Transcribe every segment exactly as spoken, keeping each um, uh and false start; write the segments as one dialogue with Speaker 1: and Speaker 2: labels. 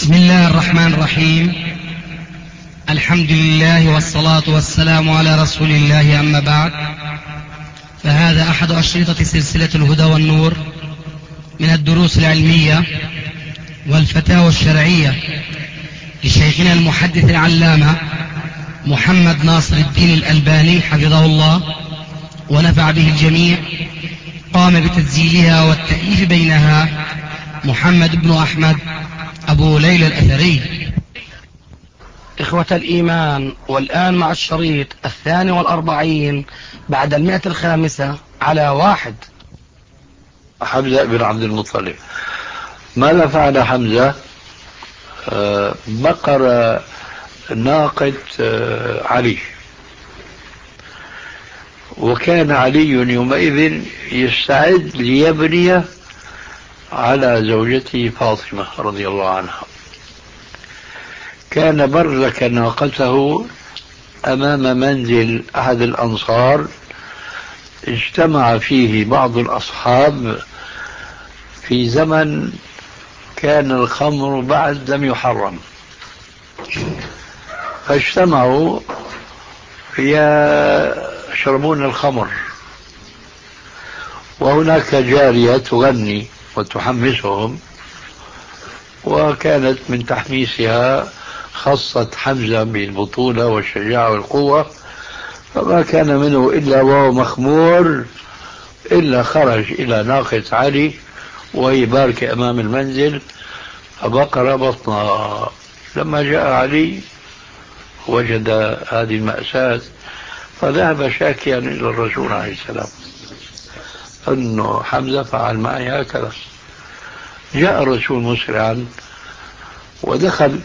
Speaker 1: بسم الله الرحمن الرحيم. الحمد لله والصلاة والسلام على رسول الله، أما بعد، فهذا أحد أشرطة سلسلة الهدى والنور من الدروس العلمية والفتاوى الشرعية لشيخنا المحدث العلامة محمد ناصر الدين الألباني حفظه الله ونفع به الجميع. قام بتسجيلها والتأليف بينها محمد بن أحمد أبو ليلى الأثري. إخوة الإيمان، والآن مع الشريط الثاني والأربعين بعد المئة الخامسة على واحد.
Speaker 2: حمزة بن عبد المطلب. ماذا فعل حمزة؟ آه بقر ناقة آه علي، وكان علي يومئذ يستعد ليبني على زوجته فاطمة رضي الله عنها. كان برك ناقته أمام منزل أحد الأنصار اجتمع فيه بعض الأصحاب في زمن كان الخمر بعد لم يحرم، فاجتمعوا يشربون الخمر، وهناك جارية تغني وتحمسهم، وكانت من تحميسها خصت حمزة بالبطولة والشجاعة والقوة، فما كان منه إلا وهو مخمور إلا خرج إلى ناقة علي وهي باركة أمام المنزل فبقر بطنها. لما جاء علي وجد هذه المأساة فذهب شاكيا إلى الرسول عليه السلام أنه حمزة فعل معي هكذا. جاء الرسول مسرعا ودخل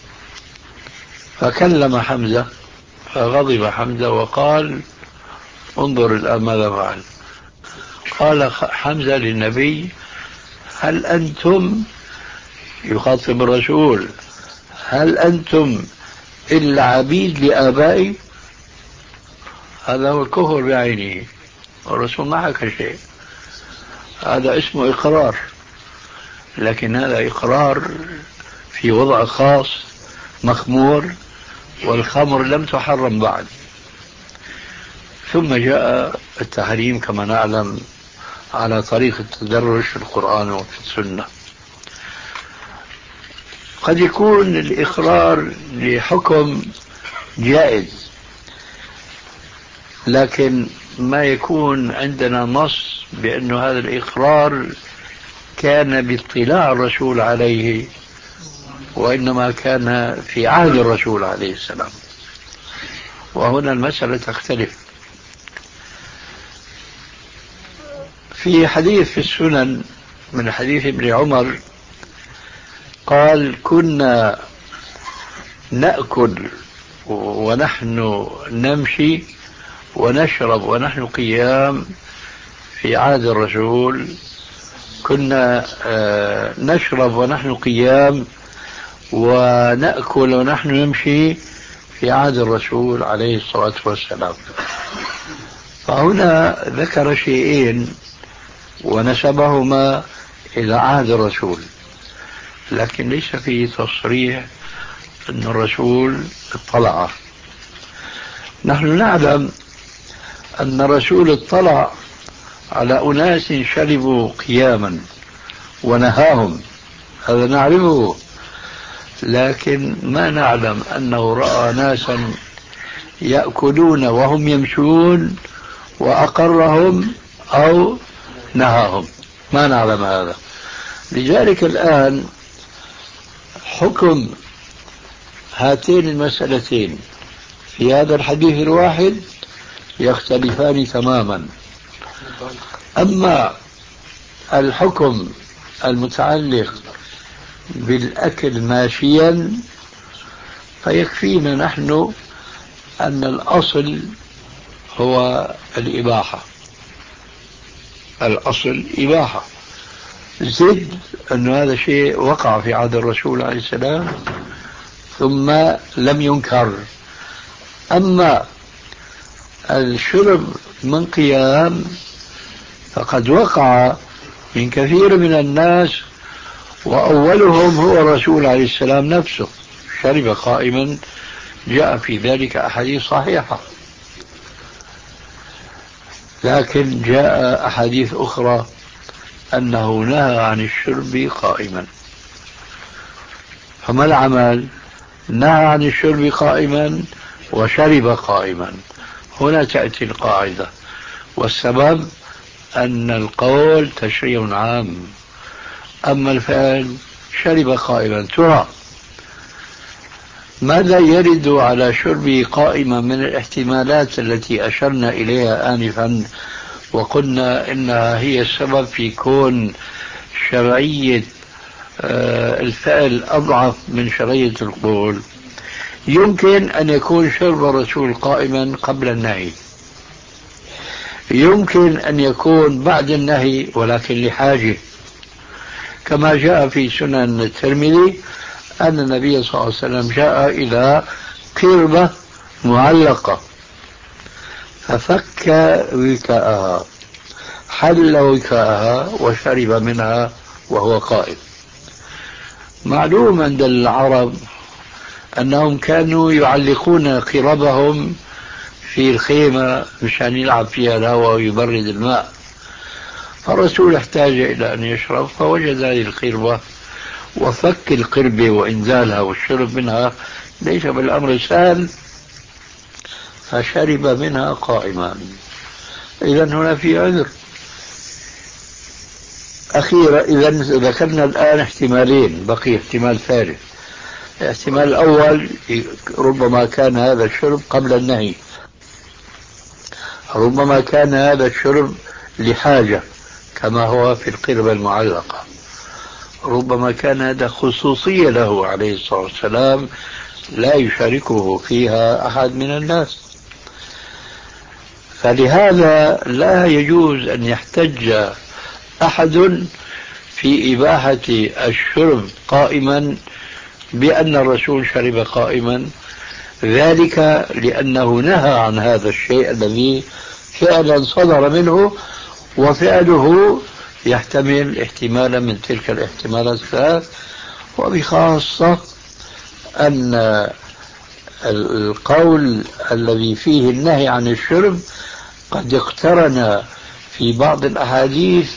Speaker 2: فكلم حمزة، فغضب حمزة وقال: انظر الآن ماذا فعل. قال حمزة للنبي: هل أنتم، يخاطب الرسول، هل أنتم إلا عبيد لآبائي؟ هذا هو الكفر بعينه، الرسول ما حكى شيء، هذا اسمه إقرار، لكن هذا إقرار في وضع خاص مخمور، والخمر لم تحرم بعد. ثم جاء التحريم كما نعلم على طريق التدرج في القرآن وفي السنة. قد يكون الإقرار لحكم جائز، لكن ما يكون عندنا نص بأن هذا الإقرار كان باطلاع الرسول عليه، وإنما كان في عهد الرسول عليه السلام، وهنا المسألة تختلف. في حديث في السنن من حديث ابن عمر قال: كنا نأكل ونحن نمشي ونشرب ونحن قيام في عهد الرسول، كنا نشرب ونحن قيام ونأكل ونحن نمشي في عهد الرسول عليه الصلاة والسلام. فهنا ذكر شيئين ونسبهما إلى عهد الرسول، لكن ليس فيه تصريح أن الرسول اطلع. نحن نعلم أن الرسول اطلع على أناس شربوا قياما ونهاهم، هذا نعرفه، لكن ما نعلم أنه رأى ناسا يأكلون وهم يمشون وأقرهم أو نهاهم، ما نعلم هذا. لذلك الآن حكم هاتين المسألتين في هذا الحديث الواحد يختلفان تماما. أما الحكم المتعلق بالأكل ماشيا فيكفينا نحن أن الأصل هو الإباحة، الأصل إباحة، زد أن هذا شيء وقع في عهد الرسول عليه السلام ثم لم ينكر. أما الشرب من قيام فقد وقع من كثير من الناس وأولهم هو الرسول عليه السلام نفسه شرب قائما، جاء في ذلك أحاديث صحيحة. لكن جاء أحاديث أخرى أنه نهى عن الشرب قائما. فما العمل؟ نهى عن الشرب قائما وشرب قائما. هنا تأتي القاعدة، والسبب أن القول تشريع عام، أما الفعل شرب قائما. ترى ماذا يرد على شربه قائما من الاحتمالات التي أشرنا إليها آنفا وقلنا إنها هي السبب في كون شرعية الفعل أضعف من شرعية القول؟ يمكن أن يكون شرب الرسول قائما قبل النهي، يمكن أن يكون بعد النهي ولكن لحاجة، كما جاء في سنن الترمذي أن النبي صلى الله عليه وسلم جاء إلى قربة معلقة ففك وكاءها، حل وكاءها وشرب منها وهو قائم. معلوم عند العرب أنهم كانوا يعلقون قربهم في الخيمة مشان يلعب فيها الهواء ويبرد الماء، فالرسول احتاج إلى أن يشرب فوجد هذه القربة وفك القربة وإنزالها والشرب منها ليس بالأمر سهل، فشرب منها قائما. إذن هنا في عذر. أخيرا إذن ذكرنا الآن احتمالين، بقي احتمال ثالث. الاحتمال الأول ربما كان هذا الشرب قبل النهي، ربما كان هذا الشرب لحاجة كما هو في القربة المعلقة، ربما كان هذا خصوصية له عليه الصلاة والسلام لا يشاركه فيها أحد من الناس. فلهذا لا يجوز أن يحتج أحد في إباحة الشرب قائما بأن الرسول شرب قائما، ذلك لأنه نهى عن هذا الشيء الذي فعلا صدر منه، وفعله يحتمل احتمالا من تلك الاحتمالات الثلاث، وبخاصة أن القول الذي فيه النهي عن الشرب قد اقترن في بعض الأحاديث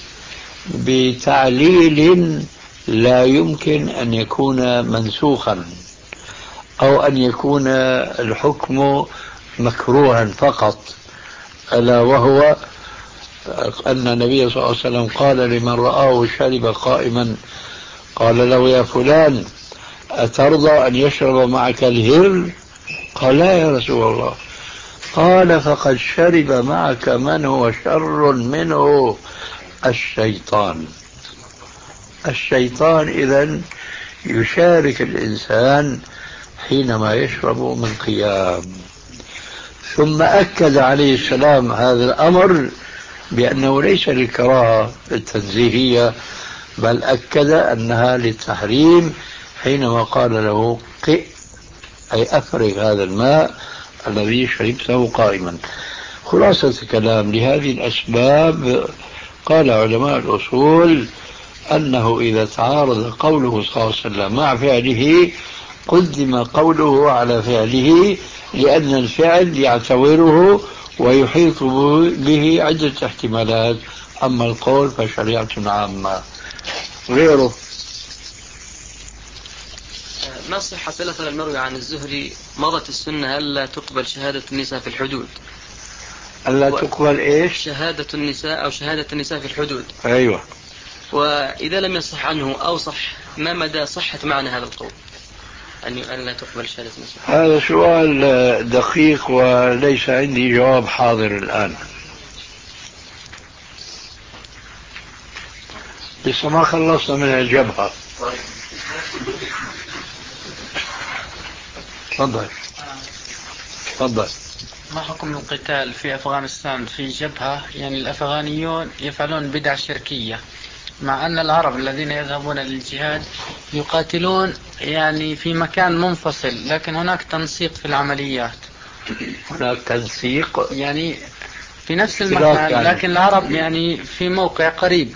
Speaker 2: بتعليل لا يمكن أن يكون منسوخا أو أن يكون الحكم مكروها فقط، ألا وهو أن النبي صلى الله عليه وسلم قال لمن رآه شرب قائما قال له يا فلان أترضى أن يشرب معك الهر؟ قال لا يا رسول الله. قال فقد شرب معك من هو شر منه، الشيطان. الشيطان إذن يشارك الإنسان حينما يشرب من قيام. ثم أكد عليه السلام هذا الأمر بأنه ليس للكراهة التنزيهية، بل أكد أنها للتحريم حينما قال له قئ، أي أفرغ هذا الماء الذي شربته قائما. خلاصة الكلام لهذه الأسباب قال علماء الأصول أنه إذا تعارض قوله صلى الله عليه وسلم مع فعله قدم قوله على فعله، لأن الفعل يعتبره ويحيط به عدة احتمالات، أما القول فشريعة عامة. غيره
Speaker 3: ما صحة الأثر المروي عن الزهري مضت السنة ألا تقبل شهادة النساء في الحدود؟
Speaker 2: ألا تقبل إيش؟
Speaker 3: شهادة النساء أو شهادة النساء في الحدود.
Speaker 2: أيوة.
Speaker 3: وإذا لم يصح عنه أو صح، ما مدى صحة معنى هذا القول أن لا تقبل شهادة النساء؟
Speaker 2: هذا سؤال دقيق وليس عندي جواب حاضر الآن، لسه ما خلصنا من الجبهة. تفضل تفضل.
Speaker 4: ما حكم القتال في أفغانستان في جبهة؟ يعني الأفغانيون يفعلون بدع شركية، مع أن العرب الذين يذهبون للجهاد يقاتلون يعني في مكان منفصل، لكن هناك تنسيق في العمليات.
Speaker 2: هناك تنسيق
Speaker 4: يعني في نفس المكان، لكن العرب يعني في موقع قريب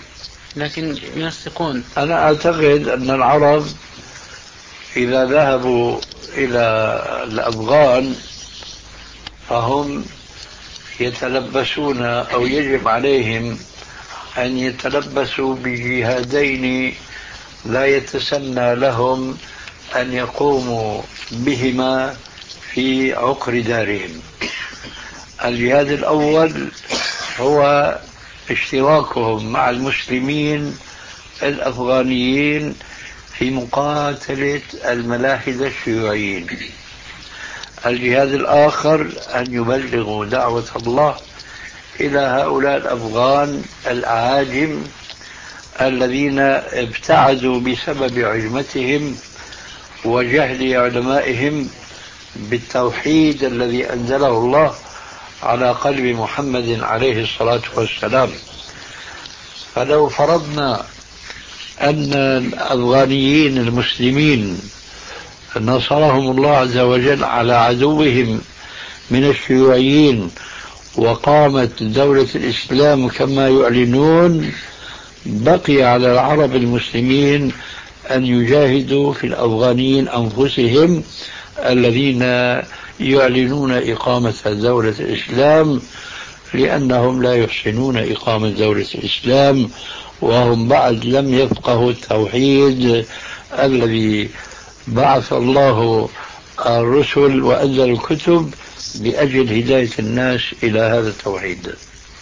Speaker 4: لكن ينسقون.
Speaker 2: أنا أعتقد أن العرب إذا ذهبوا إلى الأفغان فهم يتلبسون أو يجب عليهم أن يتلبسوا بجهادين لا يتسنى لهم أن يقوموا بهما في عقر دارهم. الجهاد الأول هو اشتراكهم مع المسلمين الأفغانيين في مقاتلة الملاحدة الشيوعيين. الجهاد الآخر أن يبلغوا دعوة الله إلى هؤلاء الأفغان الأعاجم الذين ابتعدوا بسبب عجمتهم وجهل علمائهم بالتوحيد الذي أنزله الله على قلب محمد عليه الصلاة والسلام. فلو فرضنا أن الأفغانيين المسلمين نصرهم الله عز وجل على عدوهم من الشيوعيين وقامت دولة الإسلام كما يعلنون، بقي على العرب المسلمين أن يجاهدوا في الأفغانيين أنفسهم الذين يعلنون إقامة دولة الإسلام، لأنهم لا يحسنون إقامة دولة الإسلام وهم بعد لم يفقهوا التوحيد الذي بعث الله الرسل وأنزل الكتب لأجل هداية الناس إلى هذا التوحيد.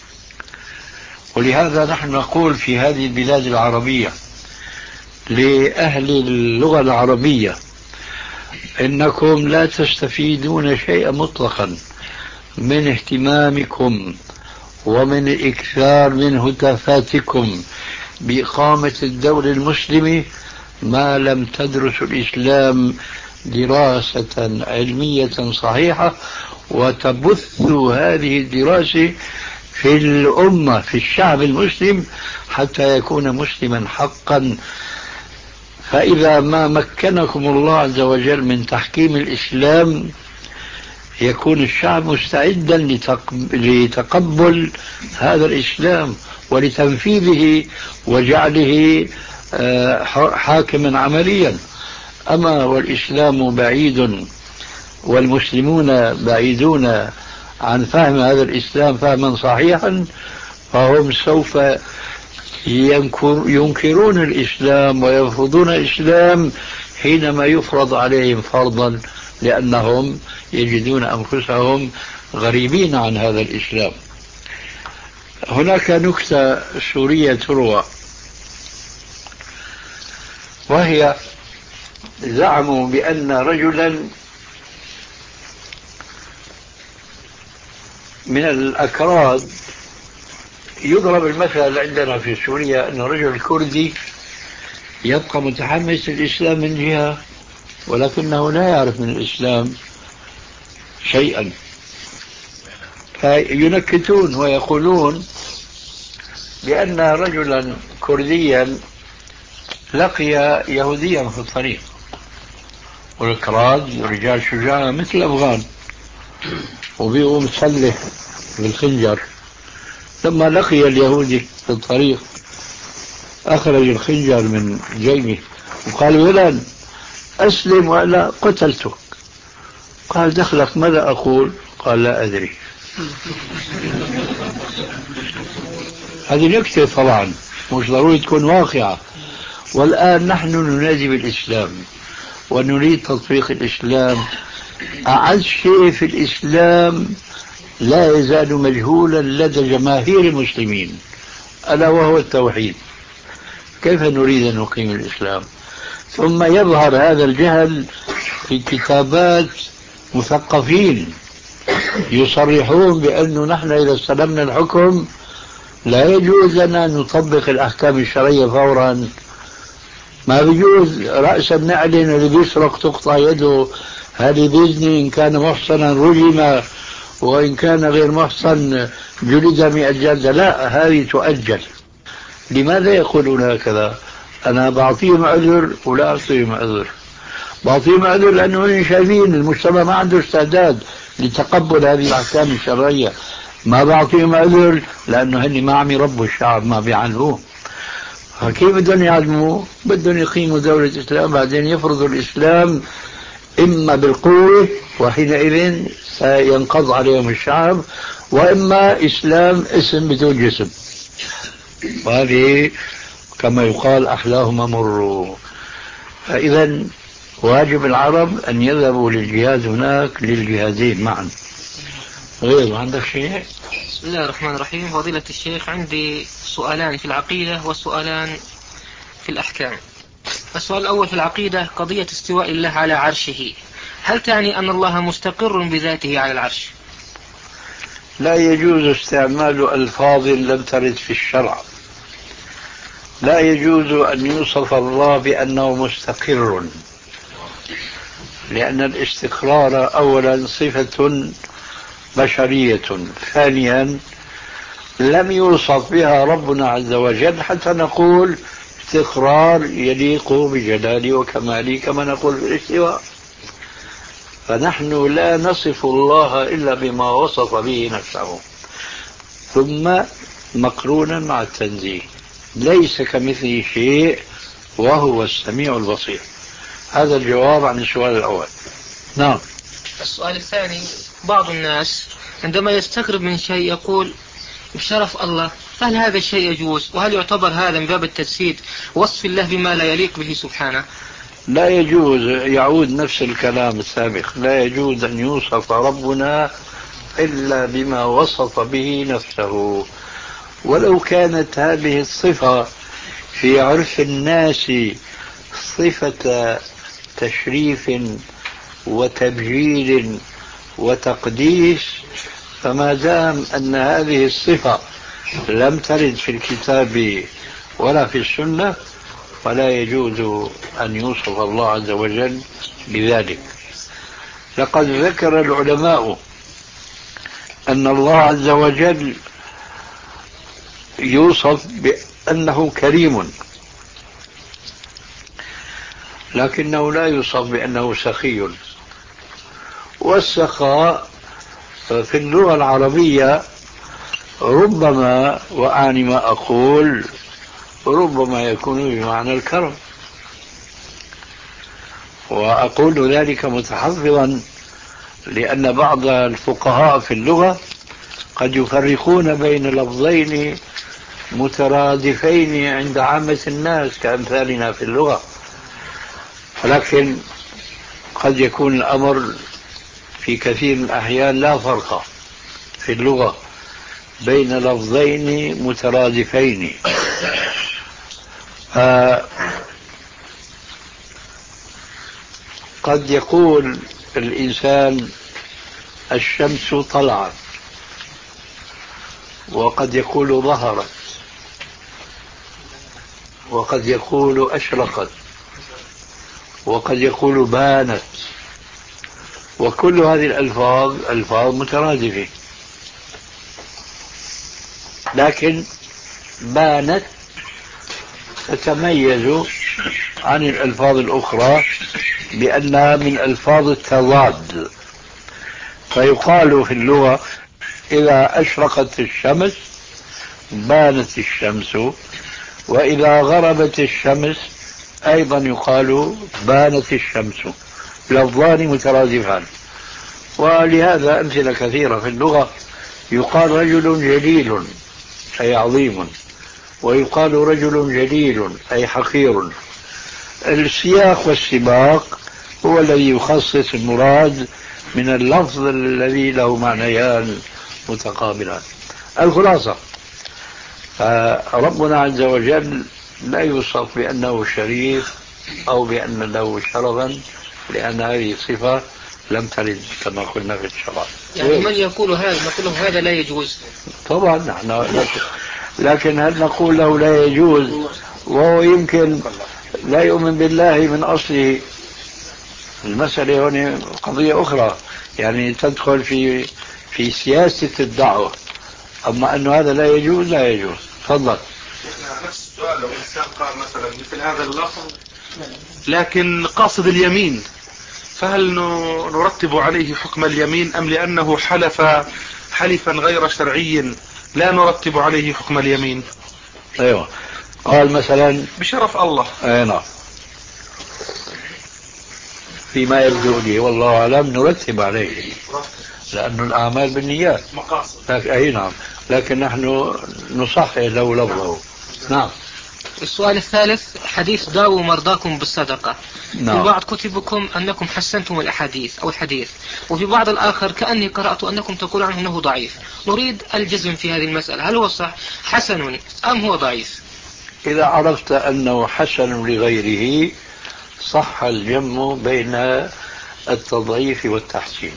Speaker 2: ولهذا نحن نقول في هذه البلاد العربية لأهل اللغة العربية إنكم لا تستفيدون شيئا مطلقا من اهتمامكم ومن الإكثار من هتافاتكم بإقامة الدولة المسلمة ما لم تدرسوا الإسلام دراسة علمية صحيحة وتبثوا هذه الدراسة في الأمة في الشعب المسلم حتى يكون مسلما حقا. فإذا ما مكنكم الله عز وجل من تحكيم الإسلام يكون الشعب مستعدا لتقبل هذا الإسلام ولتنفيذه وجعله حاكما عمليا. أما والإسلام بعيد والمسلمون بعيدون عن فهم هذا الإسلام فهما صحيحا فهم سوف ينكرون الإسلام ويرفضون الإسلام حينما يفرض عليهم فرضا، لأنهم يجدون أنفسهم غريبين عن هذا الإسلام. هناك نكتة سورية تروى، وهي زعموا بأن رجلا من الأكراد، يضرب المثل عندنا في سوريا أن رجل كردي يبقى متحمس للإسلام من جهة ولكنه لا يعرف من الإسلام شيئا، فينكتون ويقولون بأن رجلا كرديا لقي يهوديا في الطريق، والكراد رجال شجاع مثل الأفغان وبيقوم مسلح بالخنجر. لما لقي اليهودي في الطريق أخرج الخنجر من جيبه وقال: ولد أسلم ولا قتلتك. قال: دخلك ماذا أقول؟ قال: لا أدري. هذه نكتة طبعا مش ضروري تكون واقعة. والآن نحن ننادي بالإسلام ونريد تطبيق الإسلام. أعز شيء في الإسلام لا يزال مجهولا لدى جماهير المسلمين ألا وهو التوحيد. كيف نريد أن نقيم الإسلام؟ ثم يظهر هذا الجهل في كتابات مثقفين يصرحون بأنه نحن إذا استلمنا الحكم لا يجوز لنا أن نطبق الأحكام الشرعية فورا. ما بيجوز رأسا نعلن اللي بيسرق تقطع يده، هذه بإذنه إن كان محصنا رجم وإن كان غير محصن جلد مئة جلدة. لا، هذه تؤجل. لماذا يقولون هكذا؟ أنا بعطيهم عذر ولا أعطيهم عذر. بعطيهم عذر لأنهم شايفين المجتمع ما عنده استعداد لتقبل هذه الأحكام الشرعية. ما بعطيهم عذر لأنه هني ما عم يربوا الشعب، ما بيعنوه. فكيف بدهم يعلموا؟ بدهم يقيموا دولة إسلام، بعدين يفرضوا الإسلام إما بالقوة وحينئذ سينقض عليهم الشعب، وإما إسلام اسم بدون جسم، وهذه كما يقال أحلاهما مر. فإذا واجب العرب أن يذهبوا للجهاد هناك للجهادين معا. غير عندك شيء؟
Speaker 5: بسم الله الرحمن الرحيم. فضيلة الشيخ، عندي سؤالان في العقيدة وسؤالان في الأحكام. السؤال الأول في العقيدة: قضية استواء الله على عرشه، هل تعني أن الله مستقر بذاته على العرش؟
Speaker 2: لا يجوز استعمال ألفاظ لم ترد في الشرع. لا يجوز أن يوصف الله بأنه مستقر، لأن الاستقرار أولا صفة بشرية، ثانيا لم يوصف بها ربنا عز وجل حتى نقول استقرار يليق بجلاله وكماله كما نقول في الاستواء. فنحن لا نصف الله إلا بما وصف به نفسه، ثم مقرونا مع التنزيه، ليس كمثله شيء وهو السميع البصير. هذا الجواب عن السؤال الأول. نعم.
Speaker 5: السؤال الثاني: بعض الناس عندما يستغرب من شيء يقول بشرف الله، فهل هذا الشيء يجوز؟ وهل يعتبر هذا من باب التجسيد وصف الله بما لا يليق به سبحانه؟
Speaker 2: لا يجوز، يعود نفس الكلام السابق، لا يجوز أن يوصف ربنا إلا بما وصف به نفسه. ولو كانت هذه الصفة في عرف الناس صفة تشريف وتبجيل وتقديس، فما دام أن هذه الصفة لم ترد في الكتاب ولا في السنة فلا يجوز أن يوصف الله عز وجل بذلك. لقد ذكر العلماء أن الله عز وجل يوصف بأنه كريم، لكنه لا يوصف بأنه سخي. والسخاء في اللغة العربية ربما، وأعني ما أقول، ربما يكون بمعنى الكرم، وأقول ذلك متحفظا لأن بعض الفقهاء في اللغة قد يفرقون بين لفظين مترادفين عند عامة الناس كأمثالنا في اللغة، ولكن قد يكون الأمر في كثير من الأحيان لا فرق في اللغة بين لفظين مترادفين. قد يقول الإنسان الشمس طلعت، وقد يقول ظهرت، وقد يقول أشرقت، وقد يقول بانت، وكل هذه الألفاظ ألفاظ مترادفة، لكن بانت تتميز عن الألفاظ الأخرى بأنها من ألفاظ التضاد. فيقال في اللغة إذا أشرقت الشمس بانت الشمس، وإذا غربت الشمس أيضا يقال بانت الشمس، لفظان مترادفان. ولهذا أمثلة كثيرة في اللغة، يقال رجل جليل أي عظيم، ويقال رجل جليل أي حقير. السياق والسباق هو الذي يخصص المراد من اللفظ الذي له معنيان متقابلان. الخلاصة، ربنا عز وجل لا يوصف بأنه شريف أو بأن له شرفا، لأن هذه صفة لم ترد كما قلنا في الشرع.
Speaker 5: يعني من يقول هذا نقول له هذا لا يجوز؟
Speaker 2: طبعا نحن، لكن هل نقول له لا يجوز وهو يمكن لا يؤمن بالله من أصله؟ المسألة هنا قضية أخرى، يعني تدخل في في سياسة الدعوة. أما أنه هذا لا يجوز لا يجوز. تفضل.
Speaker 6: نفس السؤال، لو إنسان قال مثلا مثل هذا اللفظ لكن قاصد اليمين، فهل نرتب عليه حكم اليمين أم لأنه حلف حلفا غير شرعي لا نرتب عليه حكم اليمين؟
Speaker 2: أيوة، قال مثلا
Speaker 6: بشرف الله.
Speaker 2: اي نعم. فيما يبدو لي والله أعلم نرتب عليه لأن الأعمال بالنيات
Speaker 6: مقاصد.
Speaker 2: أي نعم، لكن نحن نصحح له لفظه. نعم.
Speaker 5: السؤال الثالث: حديث داووا مرضاكم بالصدقة.
Speaker 2: نعم.
Speaker 5: في بعض كتبكم أنكم حسنتم الأحاديث أو الحديث، وفي بعض الآخر كأني قرأت أنكم تقولون عنه أنه ضعيف. نريد الجزم في هذه المسألة، هل هو صح حسن أم هو ضعيف؟
Speaker 2: إذا عرفت أنه حسن لغيره صح الجمع بين التضعيف والتحسين.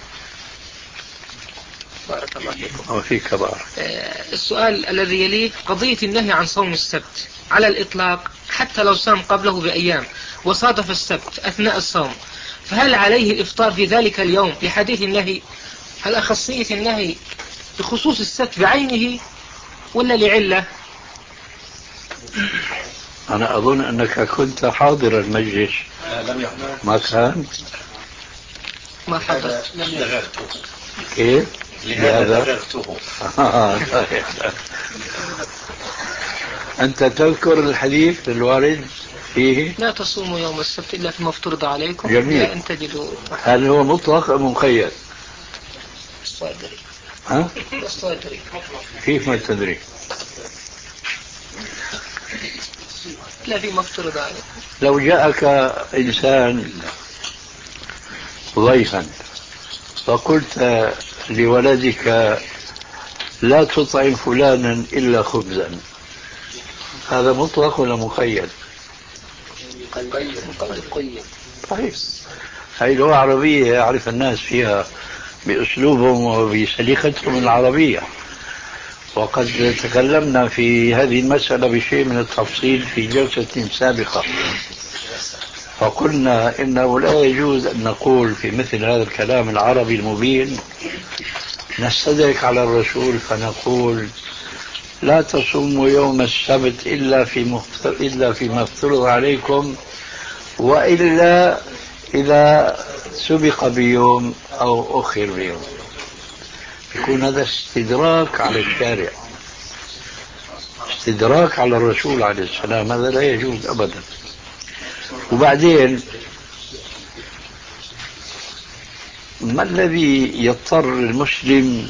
Speaker 5: بارك الله فيكم.
Speaker 2: وفيك بارك.
Speaker 5: السؤال الذي يليه: قضية النهي عن صوم السبت على الإطلاق حتى لو صام قبله بأيام وصادف السبت أثناء الصوم، فهل عليه الإفطار في ذلك اليوم لحديث النهي؟ هل أخصية النهي بخصوص السبت بعينه ولا لعلة؟
Speaker 2: أنا أظن أنك كنت حاضر المجلس. ما كان؟
Speaker 5: ما حدث.
Speaker 2: كيف؟
Speaker 7: لهذا
Speaker 2: أنت تذكر الحديث الوارد فيه؟
Speaker 5: لا تصوموا يوم السبت إلا فيما افترض عليكم.
Speaker 2: جميل.
Speaker 5: لا أن تجدوا.
Speaker 2: هل هو مطلق أم مقيد؟
Speaker 5: الصادري.
Speaker 2: ها؟
Speaker 5: الصادري.
Speaker 2: كيف ما تدري؟
Speaker 5: لا فيما افترض عليكم.
Speaker 2: لو جاءك إنسان ضيفا فقلت لولدك لا تطعم فلانا إلا خبزا، هذا مطلق ولا مقيد؟
Speaker 5: مقيد.
Speaker 2: طيب، هذه لغة عربية يعرف الناس فيها بأسلوبهم وبسليقتهم العربية، وقد تكلمنا في هذه المسألة بشيء من التفصيل في جلسة سابقة، فقلنا إنه لا يجوز أن نقول في مثل هذا الكلام العربي المبين نستدرك على الرسول فنقول لا تصوموا يوم السبت إلا في مفتر إلا فيما افترض عليكم، وإلا إذا سبق بيوم أو أخر بيوم. يكون هذا استدراك على الشارع، استدراك على الرسول عليه السلام، هذا لا يجوز أبدا. وبعدين ما الذي يضطر المسلم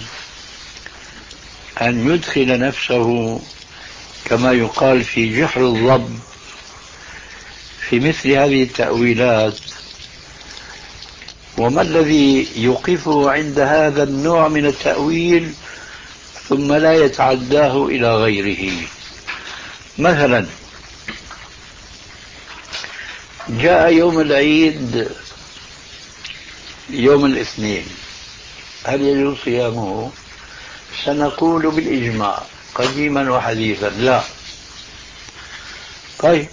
Speaker 2: أن يدخل نفسه كما يقال في جحر الضب في مثل هذه التأويلات؟ وما الذي يوقفه عند هذا النوع من التأويل ثم لا يتعداه إلى غيره؟ مثلا جاء يوم العيد يوم الاثنين، هل يجوز صيامه؟ سنقول بالإجماع قديما وحديثا لا. طيب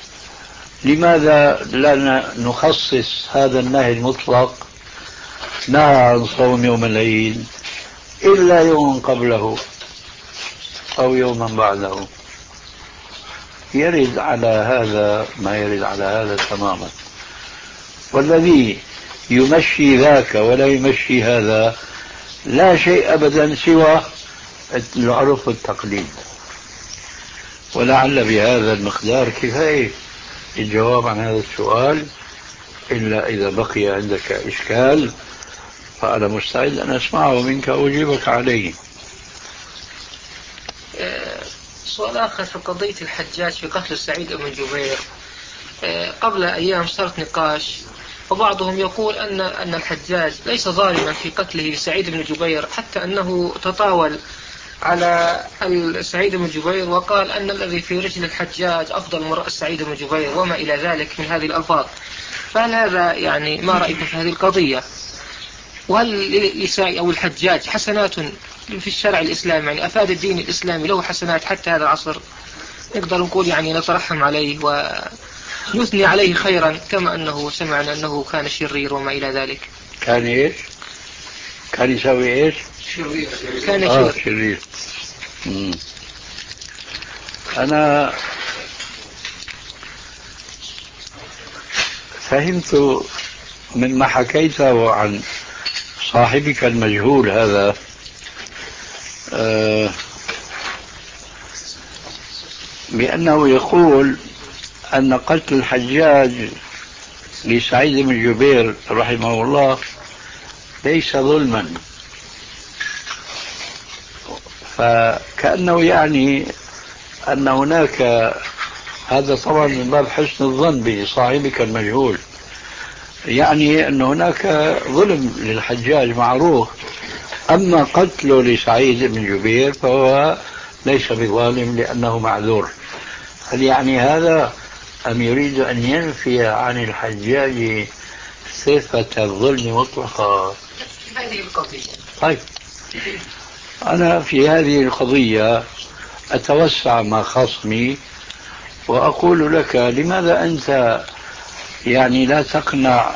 Speaker 2: لماذا لا نخصص هذا النهي المطلق نهى عن صوم يوم العيد إلا يوما قبله أو يوما بعده؟ يرد على هذا ما يرد على هذا تماما، والذي يمشي ذاك ولا يمشي هذا لا شيء أبدا سوى العرف والتقليد. ولعل بهذا المقدار كفاية الجواب عن هذا السؤال، إلا إذا بقي عندك إشكال فأنا مستعد أن أسمعه منك وأجيبك عليه.
Speaker 5: سؤال آخر في قضية الحجاج في قتل سعيد بن جبير. قبل أيام صارت نقاش، وبعضهم يقول أن أن الحجاج ليس ظالما في قتله سعيد بن جبير، حتى أنه تطاول على سعيد بن جبير وقال أن الذي في رجل الحجاج أفضل من رأس سعيد بن جبير وما إلى ذلك من هذه الألفاظ. فهل هذا يعني ما رأيكم في هذه القضية؟ وهل لسعيد أو الحجاج حسنات في الشرع الإسلامي؟ يعني أفاد الدين الإسلامي له حسنات حتى هذا العصر؟ نقدر نقول يعني نترحم عليه ونثني عليه خيرا، كما أنه سمعنا أنه كان شرير وما إلى ذلك.
Speaker 2: كان إيش؟ كان يسوي إيش؟
Speaker 5: شرير. كان
Speaker 2: آه
Speaker 5: شرير.
Speaker 2: شرير. مم. أنا فهمت مما حكيته عن صاحبك المجهول هذا آه بأنه يقول أن قتل الحجاج لسعيد بن جبير رحمه الله ليس ظلما، فكأنه يعني أن هناك، هذا طبعا من باب حسن الظن بصاحبك المجهول، يعني أن هناك ظلم للحجاج معروف، أما قتله لسعيد بن جبير فهو ليس بظالم لأنه معذور. هل يعني هذا أم يريد أن ينفي عن الحجاج صفة الظلم مطلقا؟
Speaker 5: هذه القضية.
Speaker 2: طيب، أنا في هذه القضية أتوسع مع خصمي وأقول لك لماذا أنت يعني لا تقنع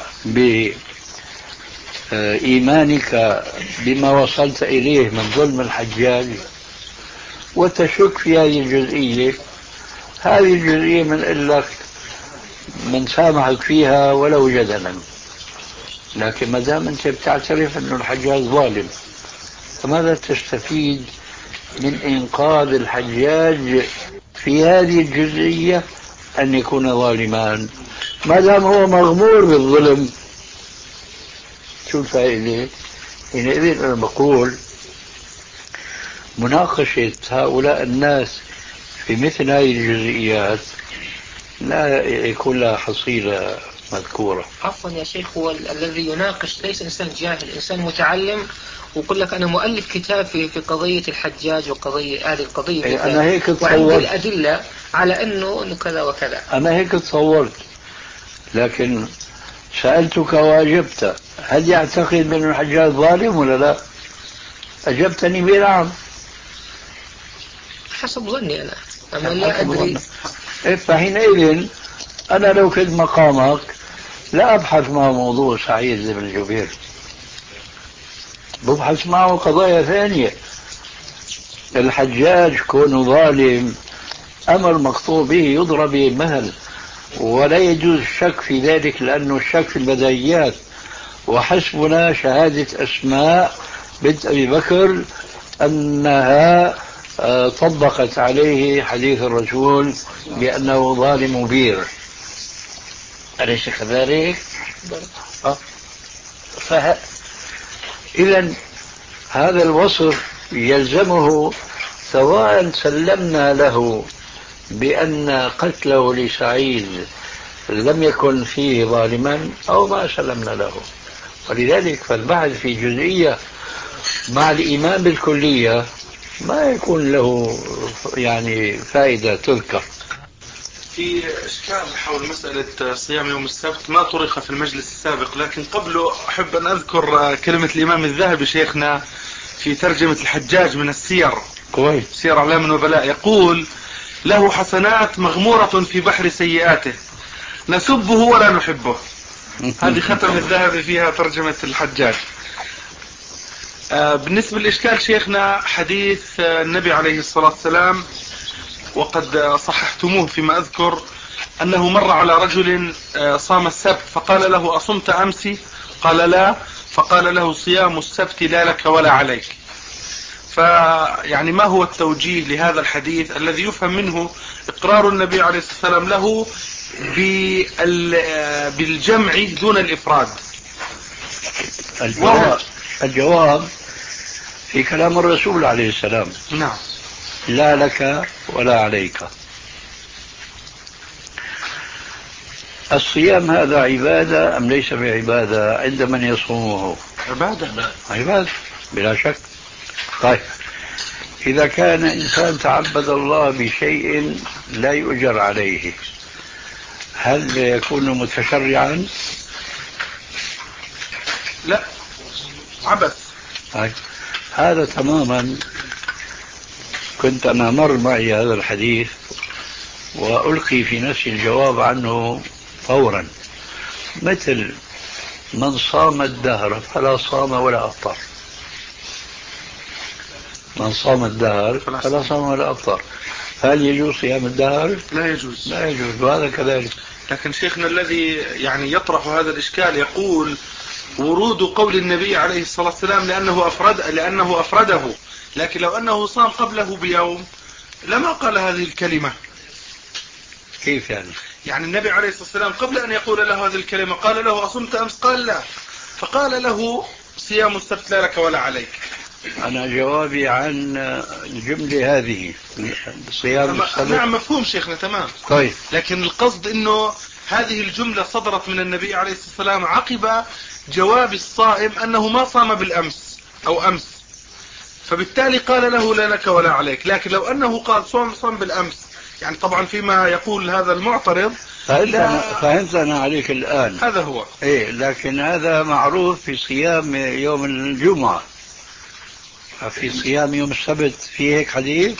Speaker 2: بإيمانك بما وصلت إليه من ظلم الحجاج وتشك في هذه الجزئية. هذه الجزئية من لك من سامحك فيها ولو جدلا، لكن ما دام أنت بتعترف أن الحجاج ظالم فماذا تستفيد من إنقاذ الحجاج في هذه الجزئية أن يكون ظالما؟ ما دام هو مغمور بالظلم شو الفائدة؟ حينئذ أنا بقول مناقشة هؤلاء الناس في مثل هذه الجزئيات لا يكون لها حصيلة مذكورة.
Speaker 5: عفوا يا شيخ، هو الذي يناقش ليس إنسان جاهل، إنسان متعلم، ويقول لك أنا مؤلف كتاب في في قضية الحجاج وقضية هذه القضية
Speaker 2: إيه أنا هيك تصورت،
Speaker 5: وعندي الأدلة على أنه إنه كذا وكذا.
Speaker 2: أنا هيك تصورت، لكن سألتك وأجبت هل يعتقد بأن الحجاج ظالم ولا لا؟ أجبتني بنعم.
Speaker 5: حسب ظني أنا، أما لا أدري.
Speaker 2: إيه فحينئذ أنا لو كنت مقامك لا أبحث مع موضوع سعيد بن جبير، ببحث معه قضايا ثانية. الحجاج كونه ظالم أمر مقطوع به يضرب بالمهل، ولا يجوز الشك في ذلك لأنه الشك في البدايات. وحسبنا شهادة أسماء بنت أبي بكر أنها طبقت عليه حديث الرسول بأنه ظالم بير، أليس كذلك؟ فه... إذن هذا الوصف يلزمه سواء سلمنا له بأن قتله لسعيد لم يكن فيه ظالما أو ما سلمنا له. ولذلك فالبحث في جزئية مع الإيمان بالكلية ما يكون له يعني فائدة تذكر.
Speaker 6: في إشكال حول مسألة صيام يوم السبت ما طرق في المجلس السابق، لكن قبله أحب أن أذكر كلمة الإمام الذهبي شيخنا في ترجمة الحجاج من السير،
Speaker 2: كويس،
Speaker 6: سير أعلام النبلاء، يقول له حسنات مغمورة في بحر سيئاته نسبه ولا نحبه. هذه ختم الذهبي فيها ترجمة الحجاج. بالنسبة للإشكال شيخنا حديث النبي عليه الصلاة والسلام وقد صححتموه فيما أذكر أنه مر على رجل صام السبت فقال له أصمت أمس؟ قال لا، فقال له صيام السبت لا لك ولا عليك. فيعني ما هو التوجيه لهذا الحديث الذي يفهم منه إقرار النبي عليه الصلاة والسلام له بالجمع دون الإفراد؟
Speaker 2: الجواب, الجواب في كلام الرسول عليه السلام،
Speaker 6: نعم،
Speaker 2: لا لك ولا عليك. الصيام هذا عبادة أم ليس بعبادة عند من يصومه؟
Speaker 6: عبادة،
Speaker 2: عبادة بلا شك. طيب إذا كان إنسان تعبد الله بشيء لا يؤجر عليه هل يكون متشرعا؟
Speaker 6: لا، عبث.
Speaker 2: طيب هذا تماما. كنت أنا مر معي هذا الحديث وألقي في نفسي الجواب عنه فورا، مثل من صام الدهر فلا صام ولا أفطر. من صام الدهر فلا صام ولا أفطر، هل يجوز صيام الدهر؟
Speaker 6: لا يجوز،
Speaker 2: لا يجوز، وهذا كذلك.
Speaker 6: لكن شيخنا الذي يعني يطرح هذا الإشكال يقول ورود قول النبي عليه الصلاة والسلام لأنه أفرد لأنه أفرده، لكن لو أنه صام قبله بيوم لما قال هذه الكلمة.
Speaker 2: كيف يعني؟
Speaker 6: يعني النبي عليه الصلاة والسلام قبل أن يقول له هذه الكلمة قال له أصمت أمس؟ قال لا. فقال له صيام السبت لا لك ولا عليك.
Speaker 2: أنا جوابي عن الجملة هذه صيام السبت.
Speaker 6: نعم مفهوم شيخنا تمام.
Speaker 2: طيب.
Speaker 6: لكن القصد أنه هذه الجملة صدرت من النبي عليه الصلاة والسلام عقب جواب الصائم أنه ما صام بالأمس أو أمس، فبالتالي قال له لا لك ولا عليك. لكن لو أنه قال صوم صام بالأمس، يعني طبعا فيما يقول هذا المعترض.
Speaker 2: فهمت أنا, فهمت أنا عليك الآن.
Speaker 6: هذا هو.
Speaker 2: إيه، لكن هذا معروف في صيام يوم الجمعة. في صيام يوم السبت في هيك حديث؟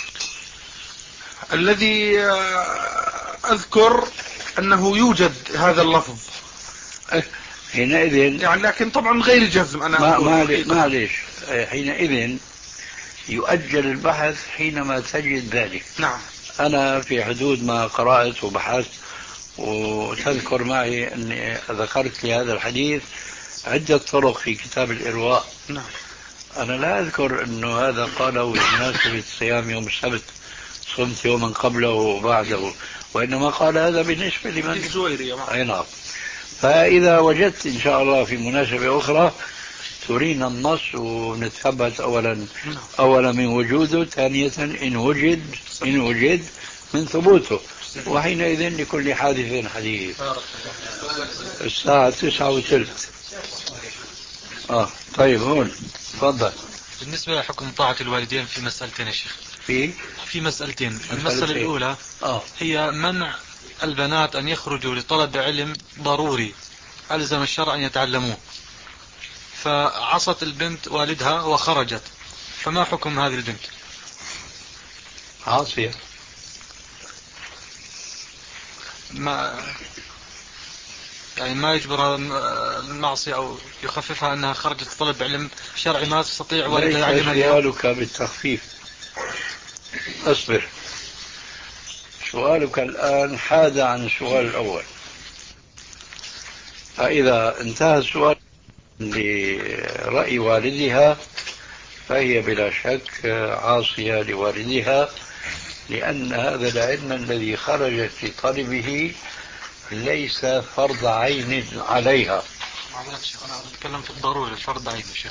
Speaker 6: الذي أذكر أنه يوجد هذا اللفظ
Speaker 2: حينئذ
Speaker 6: يعني، لكن طبعا غير جزم. أنا
Speaker 2: ما
Speaker 6: أقول
Speaker 2: معلش، حينئذ يؤجل البحث حينما تجد ذلك.
Speaker 6: نعم.
Speaker 2: أنا في حدود ما قرأت وبحثت، وتذكر معي أني ذكرت لي هذا الحديث عدة طرق في كتاب الإرواء.
Speaker 6: نعم.
Speaker 2: أنا لا أذكر أنه هذا قاله بمناسبة صيام يوم السبت، صمت يوما قبله وبعده، وإنما قال هذا بالنسبة لمن
Speaker 6: الزويري.
Speaker 2: أي نعم. فإذا وجدت إن شاء الله في مناسبة أخرى ترينا النص ونتثبت أولا أولا من وجوده، ثانية إن وجد إن وجد من ثبوته، وحينئذ لكل حادث حديث. الساعة تسعة وثلث. آه طيب هون تفضل.
Speaker 7: بالنسبة لحكم طاعة الوالدين في مسألتين يا شيخ.
Speaker 2: في
Speaker 7: في مسألتين. المسألة الأولى
Speaker 2: آه.
Speaker 7: هي منع البنات أن يخرجوا لطلب علم ضروري ألزم الشرع أن يتعلموه، فعصت البنت والدها وخرجت، فما حكم هذه البنت؟
Speaker 2: عاصية.
Speaker 7: ما يعني ما يجبرها المعصية أو يخففها أنها خرجت طلب علم شرعي ما تستطيع والدها يعلمها.
Speaker 2: سؤالك بالتخفيف. أصبر. سؤالك الآن حاد عن السؤال الأول، فإذا انتهى السؤال لرأي والدها فهي بلا شك عاصية لوالدها، لأن هذا العلم الذي خرجت لطلبه ليس فرض عين عليها.
Speaker 7: أنا أتكلم في الضرورة، الفرض عين يا شيخ.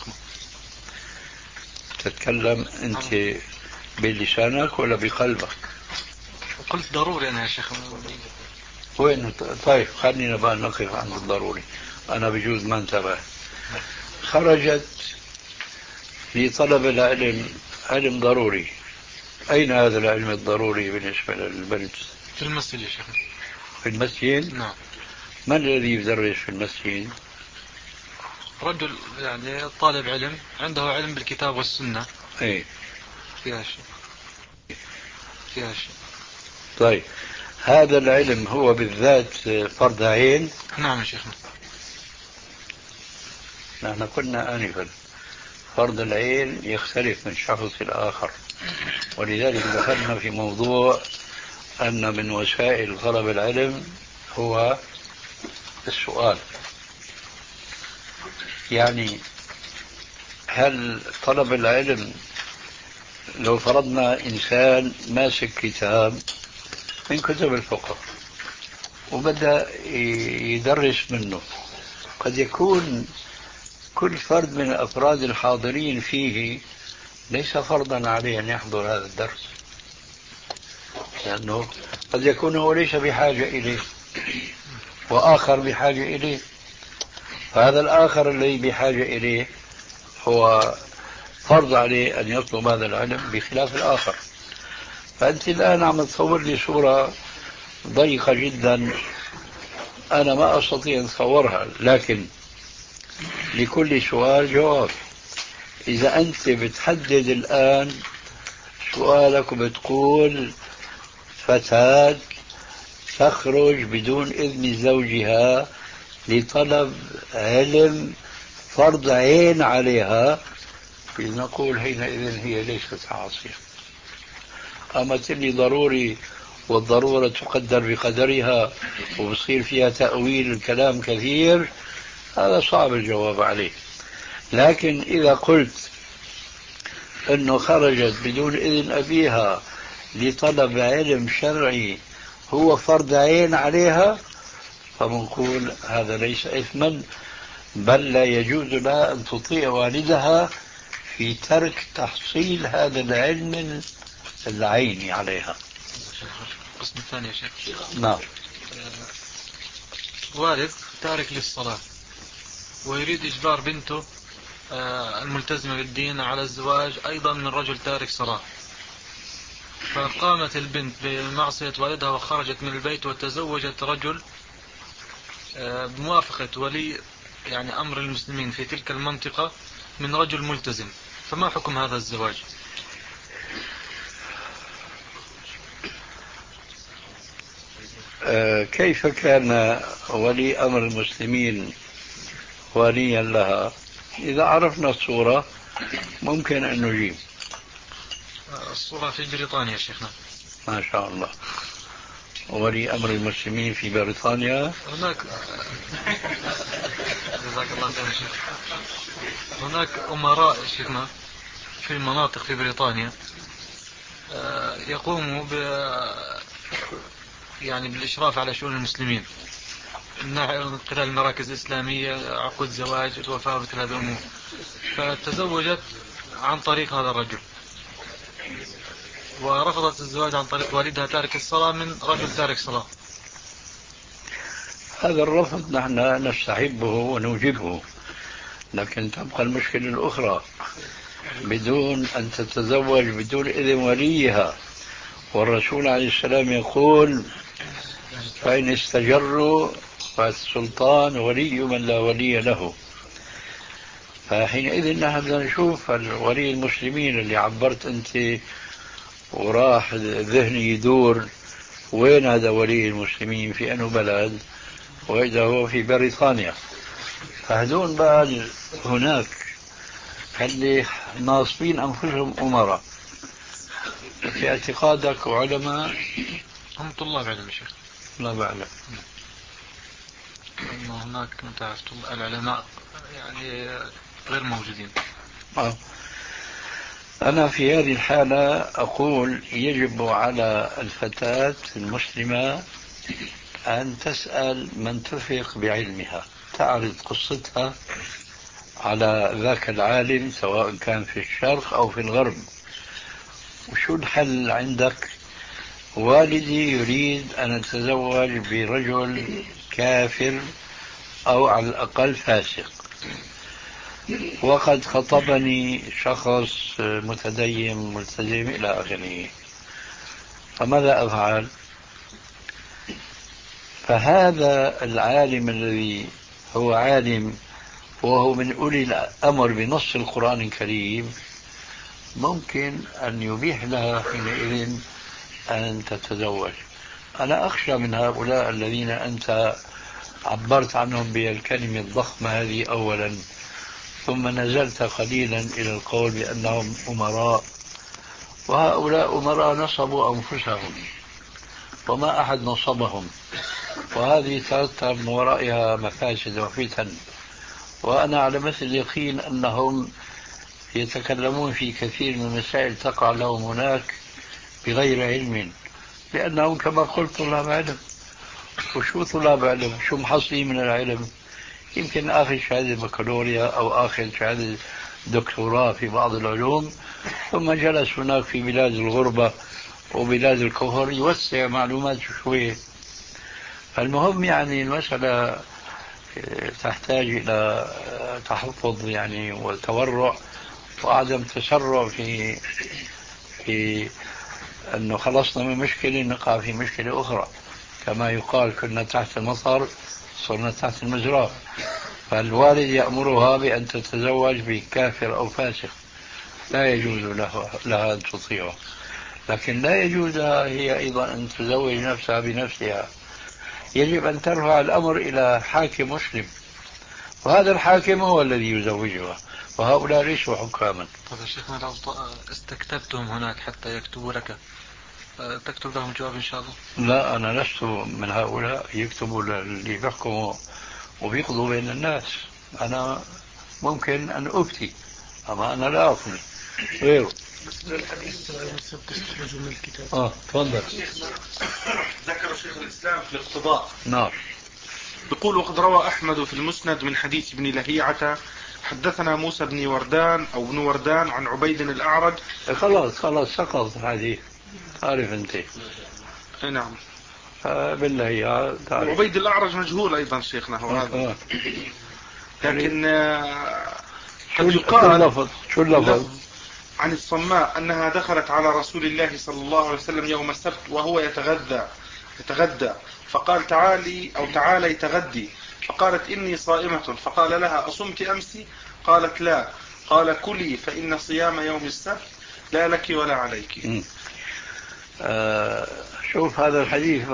Speaker 2: تتكلم أنت بلسانك ولا بقلبك؟
Speaker 7: قلت ضروري أنا يا شيخ.
Speaker 2: وين؟ طيب خلينا بقى نقف عند الضروري. أنا بجوز ما انتبه. خرجت لطلب العلم، علم ضروري. أين هذا العلم الضروري بالنسبة للبنت؟
Speaker 7: في المسجد يا شيخ.
Speaker 2: في المسجد؟
Speaker 7: نعم.
Speaker 2: من الذي يدرس في المسجد؟
Speaker 7: رجل يعني طالب علم عنده علم بالكتاب والسنة.
Speaker 2: ايه
Speaker 7: فيها شيء فيها شيء.
Speaker 2: طيب هذا العلم هو بالذات فرض عين؟
Speaker 7: نعم يا شيخنا.
Speaker 2: نحن قلنا آنفا فرض العين يختلف من شخص الآخر، ولذلك دخلنا في موضوع أن من وسائل طلب العلم هو السؤال. يعني هل طلب العلم لو فرضنا إنسان ماسك كتاب من كتب الفقه وبدأ يدرس منه، قد يكون كل فرد من الأفراد الحاضرين فيه ليس فرضا عليه أن يحضر هذا الدرس، لأنه قد يكون هو ليس بحاجة إليه وآخر بحاجة إليه، فهذا الآخر الذي بحاجة إليه هو فرض عليه أن يطلب هذا العلم بخلاف الآخر. فأنت الآن عم تصور لي صورة ضيقة جدا أنا ما أستطيع أن أتصورها، لكن لكل سؤال جواب. إذا أنت بتحدد الآن سؤالك وبتقول فتاة تخرج بدون إذن زوجها لطلب علم فرض عين عليها، نقول حينئذ هي ليست عاصية. أما تلي ضروري والضرورة تقدر بقدرها وبصير فيها تأويل الكلام كثير، هذا صعب الجواب عليه. لكن إذا قلت أنه خرجت بدون إذن أبيها لطلب علم شرعي هو فرض عين عليها فبنقول هذا ليس إثما، بل لا يجوز لها أن تطيع والدها في ترك تحصيل هذا العلم العيني عليها.
Speaker 7: القسم الثاني يا شيخ.
Speaker 2: نعم.
Speaker 7: والد تارك للصلاة ويريد إجبار بنته الملتزمة بالدين على الزواج أيضا من رجل تارك صلاة، فقامت البنت بمعصية والدها وخرجت من البيت وتزوجت رجل بموافقة ولي يعني أمر المسلمين في تلك المنطقة من رجل ملتزم، فما حكم هذا الزواج؟
Speaker 2: كيف كان ولي أمر المسلمين وليا لها؟ إذا عرفنا الصورة ممكن أن نجيب.
Speaker 7: الصورة في بريطانيا شيخنا.
Speaker 2: ما شاء الله. ولي أمر المسلمين في بريطانيا.
Speaker 7: هناك جزاك الله خير شيخ. هناك أمراء شيخنا في المناطق في بريطانيا يقوموا ب يعني بالإشراف على شؤون المسلمين من خلال المراكز الإسلامية، عقود زواج، الوفاة، مثل هذه الأمور. فتزوجت عن طريق هذا الرجل ورفضت الزواج عن طريق والدها تارك الصلاة من رجل تارك صلاة.
Speaker 2: هذا الرفض نحن نستحبه ونوجبه، لكن تبقى المشكلة الأخرى بدون أن تتزوج بدون إذن وليها، والرسول عليه السلام يقول فإن استجروا فالسلطان ولي من لا ولي له. فحينئذ نحن بدنا نشوف ولي المسلمين اللي عبرت أنت وراح ذهني يدور وين هذا ولي المسلمين في أنه بلد، وإذا هو في بريطانيا. فهذون بعد هناك اللي ناصبين أنفسهم أمراء في اعتقادك وعلماء
Speaker 7: هم طلاب علم شيخ.
Speaker 2: لا بعلم.
Speaker 7: هناك العلماء يعني غير موجودين.
Speaker 2: آه. أنا في هذه الحالة أقول يجب على الفتاة المسلمة أن تسأل من تثق بعلمها، تعرض قصتها على ذاك العالم سواء كان في الشرق أو في الغرب. وشو الحل عندك؟ والدي يريد أن أتزوج برجل كافر أو على الأقل فاسق، وقد خطبني شخص متدين ملتزم إلى آخره، فماذا أفعل؟ فهذا العالم الذي هو عالم وهو من أولي الأمر بنص القرآن الكريم ممكن أن يبيح لها حينئذ أن تتزوج. أنا أخشى من هؤلاء الذين أنت عبرت عنهم بالكلمة الضخمة هذه أولا، ثم نزلت قليلا إلى القول بأنهم أمراء، وهؤلاء أمراء نصبوا أنفسهم وما أحد نصبهم، وهذه ترتب من ورائها مفاسد وفتن. وأنا على مثل اليقين أنهم يتكلمون في كثير من المسائل تقع لهم هناك بغير علم، لأنهم كما قلت طلاب علم. وشو طلاب علم؟ شو محصلين من العلم؟ يمكن آخذ شهادة بكالوريا أو آخذ شهادة دكتوراه في بعض العلوم، ثم جلس هناك في بلاد الغربة وبلاد الكفر يوسع معلوماته شوية. المهم يعني المسألة تحتاج إلى تحفظ يعني وتورع وعدم تسرع في في أنه خلصنا من مشكلة نقع في مشكلة أخرى. كما يقال كنا تحت المطر صرنا تحت المزرعة. فالوالد يأمرها بأن تتزوج بكافر أو فاسق، لا يجوز له لها أن تطيعه، لكن لا يجوز هي أيضا أن تزوج نفسها بنفسها. يجب أن ترفع الأمر إلى حاكم مسلم، وهذا الحاكم هو الذي يزوجها، وهؤلاء ليسوا حكاما.
Speaker 7: طيب يا شيخنا لو استكتبتهم هناك حتى يكتبوا لك تكتب لهم جواب إن شاء الله؟
Speaker 2: لا، أنا لست من هؤلاء يكتبوا اللي بيحكموا وبيقضوا بين الناس. أنا ممكن أن أفتي، أما أنا لا أفتي غيره. اه تفضل.
Speaker 6: ذكر شيخ الإسلام في الاقتضاء.
Speaker 2: نعم.
Speaker 6: يقول: وقد روى أحمد في المسند من حديث ابن لهيعة حدثنا موسى بن وردان أو ابن وردان عن عبيد الأعرج.
Speaker 2: خلاص خلاص سقط الحديث، تعرف أنت.
Speaker 6: نعم.
Speaker 2: بالله يا تعرف.
Speaker 6: وعبيد الأعرج مجهول أيضا شيخنا هو هذا. لكن قد يقال
Speaker 2: اللفظ شو اللفظ
Speaker 6: عن الصماء أنها دخلت على رسول الله صلى الله عليه وسلم يوم السبت وهو يتغذى يتغدى فقال: تعالي أو تعالي تغدي. فقالت: إني صائمة. فقال لها: أصمت أمس؟ قالت: لا. قال: كلي فإن صيام يوم السبت لا لك ولا عليك.
Speaker 2: آه شوف هذا الحديث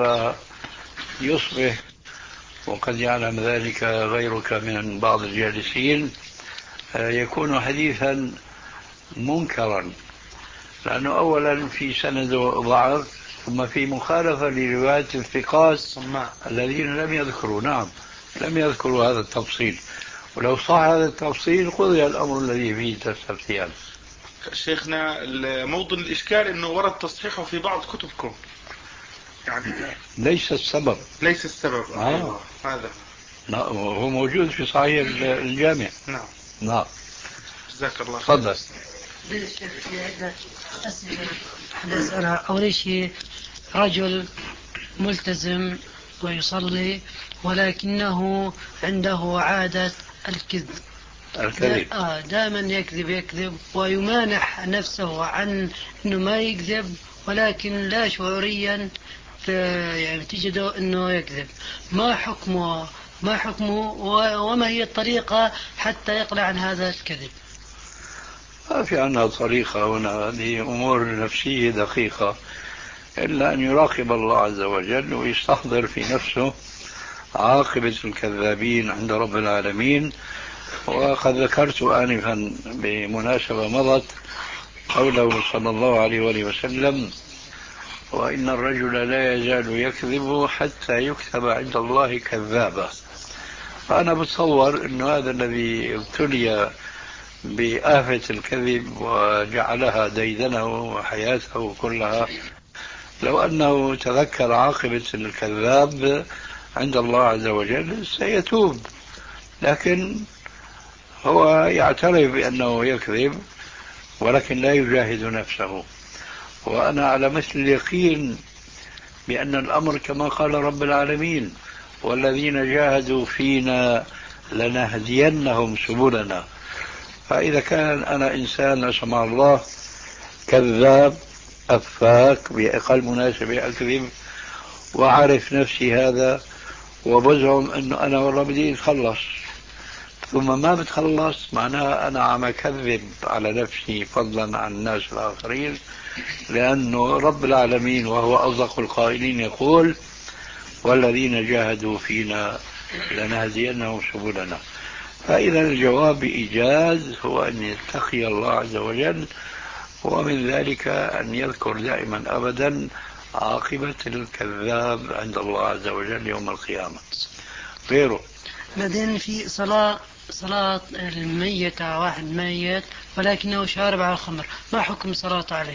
Speaker 2: يصبح، وقد يعلم ذلك غيرك من بعض الجالسين، آه يكون حديثا منكرا، لأنه أولا في سنده ضعف، ثم في مخالفة لرواية الثقات الذين لم يذكروا نعم لم يذكروا هذا التفصيل، ولو صح هذا التفصيل قضي الأمر الذي فيه تستفتيان.
Speaker 6: شيخنا موضوع الإشكال أنه ورد تصحيحه في بعض كتبكم، يعني
Speaker 2: ليس السبب
Speaker 6: ليس السبب
Speaker 2: آه.
Speaker 6: هذا
Speaker 2: لا هو موجود في صحيح الجامع.
Speaker 6: نعم
Speaker 2: نعم.
Speaker 6: جزاك الله.
Speaker 2: تفضل.
Speaker 8: الشيخ في عدة أسئلة أسألها. أول شيء، رجل ملتزم ويصلي ولكنه عنده عادة الكذب
Speaker 2: الكذب
Speaker 8: آه دائما يكذب يكذب ويمانح نفسه عن أنه ما يكذب، ولكن لا شعوريا يعني تجده أنه يكذب. ما حكمه ما حكمه وما هي الطريقة حتى يقلع عن هذا الكذب؟
Speaker 2: ما في عندنا طريقة هنا، هذه أمور نفسية دقيقة، إلا أن يراقب الله عز وجل ويستحضر في نفسه عاقبة الكذابين عند رب العالمين. وقد ذكرت آنفا بمناسبة مضت قوله صلى الله عليه وآله وسلم: وإن الرجل لا يزال يكذب حتى يكتب عند الله كذابا. فأنا بتصور أن هذا الذي ابتلي بآفة الكذب وجعلها ديدنه وحياته كلها، لو أنه تذكر عاقبة الكذاب عند الله عز وجل سيتوب، لكن هو يعترف بأنه يكذب ولكن لا يجاهد نفسه. وأنا على مثل اليقين بأن الأمر كما قال رب العالمين: والذين جاهدوا فينا لنهدينهم سبلنا. فإذا كان أنا إنسان لا سمح الله كذاب أفاك بأقل مناسبة أكذب وأعرف نفسي هذا وبزعم أنه أنا والله بدي أتخلص، ثم ما بتخلص، معناها أنا عم أكذب على نفسي فضلا عن الناس الآخرين، لأنه رب العالمين وهو أصدق القائلين يقول: والذين جاهدوا فينا لنهدينهم سبلنا. فإذا الجواب بإيجاز هو أن يتقي الله عز وجل، ومن ذلك أن يذكر دائما أبدا عاقبة الكذاب عند الله عز وجل يوم القيامة. غيره
Speaker 8: بعدين في صلاة صلاة الميت على واحد ميت ولكنه شارب على الخمر، ما حكم صلاة عليه؟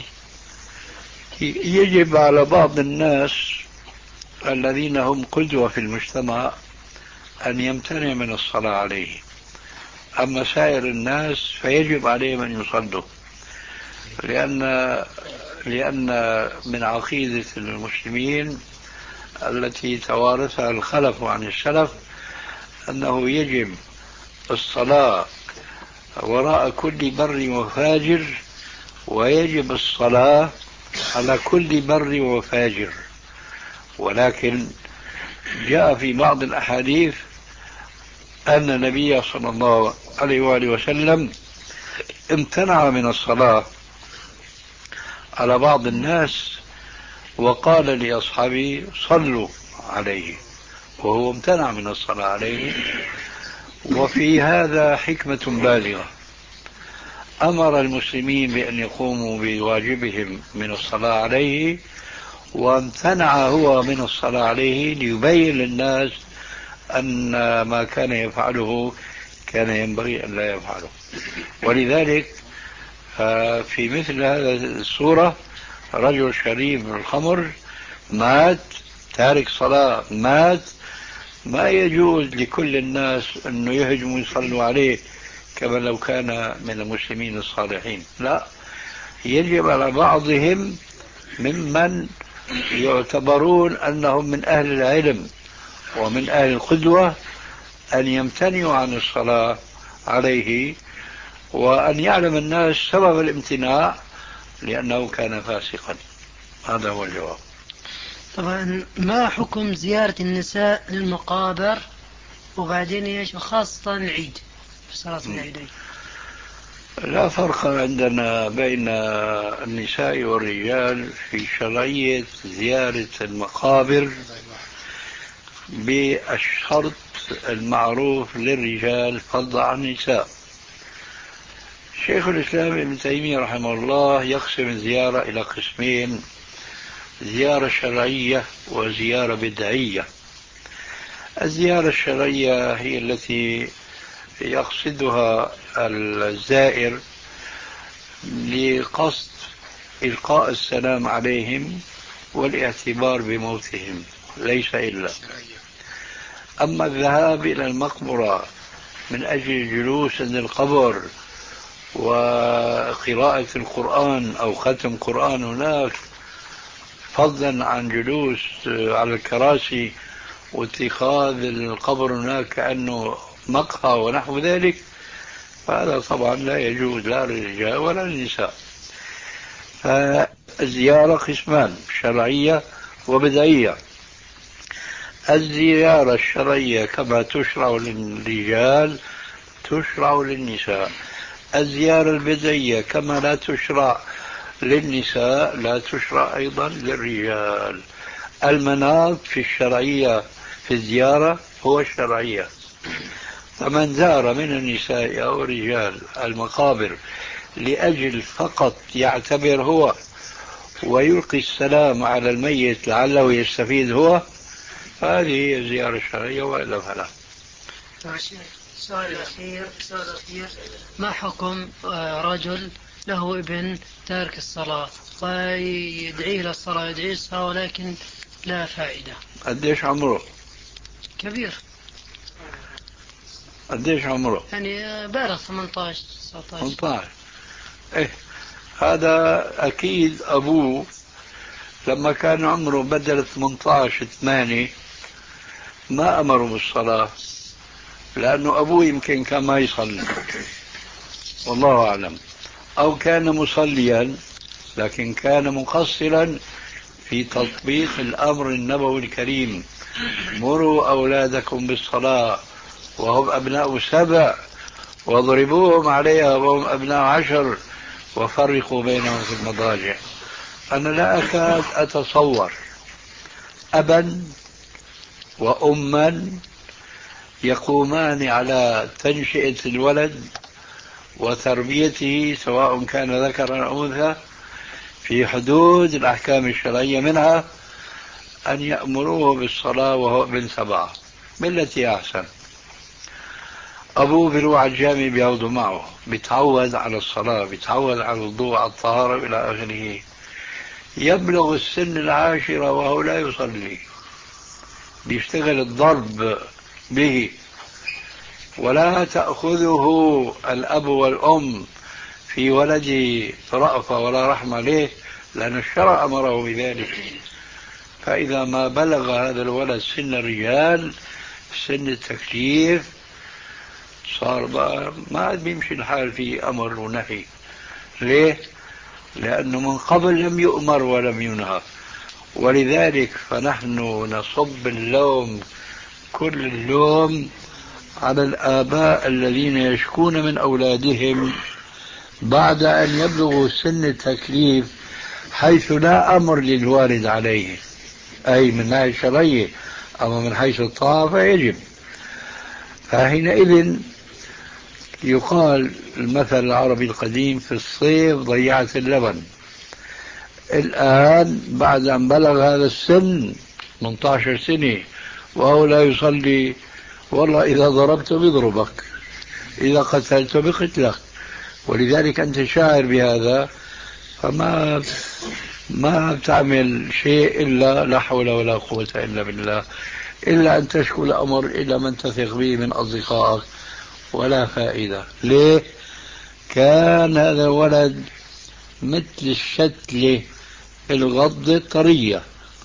Speaker 2: يجب على بعض الناس الذين هم قدوة في المجتمع أن يمتنع من الصلاة عليه، أما سائر الناس فيجب عليهم أن يصلوا، لأن لأن من عقيدة المسلمين التي توارثها الخلف عن السلف أنه يجب الصلاة وراء كل بر وفاجر، ويجب الصلاة على كل بر وفاجر. ولكن جاء في بعض الأحاديث أن النبي صلى الله عليه وآله وسلم امتنع من الصلاة على بعض الناس وقال لأصحابه: صلوا عليه، وهو امتنع من الصلاة عليه. وفي هذا حكمة بالغة، أمر المسلمين بأن يقوموا بواجبهم من الصلاة عليه، وامتنع هو من الصلاة عليه ليبين للناس أن ما كان يفعله كان ينبغي أن لا يفعله. ولذلك ففي مثل هذا الصورة رجل شريب من الخمر مات تارك صلاة مات، ما يجوز لكل الناس أنه يهجموا يصلوا عليه كما لو كان من المسلمين الصالحين، لا، يجب على بعضهم ممن يعتبرون أنهم من أهل العلم ومن أهل القدوة أن يمتنعوا عن الصلاة عليه، وأن يعلم الناس سبب الامتناع لأنه كان فاسقا. هذا هو الجواب.
Speaker 8: طبعا ما حكم زيارة النساء للمقابر وبعدين ايش، وخاصة العيد في صلاة العيدين؟
Speaker 2: لا فرق عندنا بين النساء والرجال في شرعية زيارة المقابر بالشرط المعروف للرجال فضلا عن النساء. شيخ الإسلام ابن تيمية رحمه الله يقسم الزيارة إلى قسمين: زيارة شرعية وزيارة بدعية. الزيارة الشرعية هي التي يقصدها الزائر لقصد إلقاء السلام عليهم والاعتبار بموتهم، ليس إلا. أما الذهاب إلى المقبرة من أجل الجلوس عند القبر وقراءة القرآن أو ختم قرآن هناك فضلا عن جلوس على الكراسي واتخاذ القبر هناك كأنه مقهى ونحو ذلك، فهذا طبعا لا يجوز لا للرجال ولا للنساء. فالزيارة قسمان: شرعية وبدعية. الزيارة الشرعية كما تشرع للرجال تشرع للنساء. الزيارة البدعية كما لا تشرع للنساء لا تشرع أيضا للرجال. المناط في الشرعية في الزيارة هو الشرعية. فمن زار من النساء أو الرجال المقابر لأجل فقط يعتبر هو ويلقي السلام على الميت لعله يستفيد هو، هذه هي الزيارة الشرعية، وإلا فلا.
Speaker 8: سؤال الأخير سؤال الأخير ما حكم رجل له ابن تارك الصلاة ويدعيه للصلاة يدعيه الصلاة ولكن لا فائدة؟
Speaker 2: قديش عمره؟
Speaker 8: كبير.
Speaker 2: قديش عمره؟
Speaker 8: يعني بالغ ثمانية عشر تسعة عشر.
Speaker 2: ثمانية عشر. إيه، هذا أكيد أبوه لما كان عمره بدل ثمانية عشر ثمانية ما أمره بالصلاة، لأنه أبوه يمكن كان ما يصلي والله أعلم، أو كان مصليا لكن كان مقصرا في تطبيق الأمر النبوي الكريم: مروا أولادكم بالصلاة وهم أبناء سبع واضربوهم عليها وهم أبناء عشر وفرقوا بينهم في المضاجع. أنا لا أكاد أتصور أبا وأما يقومان على تنشئة الولد وتربيته سواء كان ذكرا أو أنثى في حدود الأحكام الشرعية، منها أن يأمروه بالصلاة وهو ابن سبعة بالتي أحسن. أبوه بيروح على الجامع بياخده معه، بيتعود على الصلاة، بيتعود على الوضوء على الطهارة إلى آخره. يبلغ السن العاشرة وهو لا يصلي، بيشتغل الضرب به، ولا تأخذه الأب والأم في ولده رأفة ولا رحمة له، لأن الشرع أمره بذلك. فإذا ما بلغ هذا الولد سن الرجال سن التكليف صار بقى ما عاد بيمشي الحال في أمر ونهي. ليه؟ لأنه من قبل لم يؤمر ولم ينهى، ولذلك فنحن نصب اللوم كل اللوم على الآباء الذين يشكون من أولادهم بعد أن يبلغوا سن التكليف حيث لا أمر للوالد عليه، أي من ناحية الشرعية، أما من حيث الطاعة فيجب. فحينئذ يقال المثل العربي القديم: في الصيف ضيعت اللبن. الآن بعد أن بلغ هذا السن ثمانية عشر سنة وهو لا يصلي، والله إذا ضربته بيضربك، إذا قتلته بقتلك، ولذلك أنت شاعر بهذا، فما ما بتعمل شيء إلا لا حول ولا قوة إلا بالله، إلا أن تشكو الأمر إلى من تثق به من أصدقائك، ولا فائدة. ليه؟ كان هذا الولد مثل الشتلة الغضة الطرية،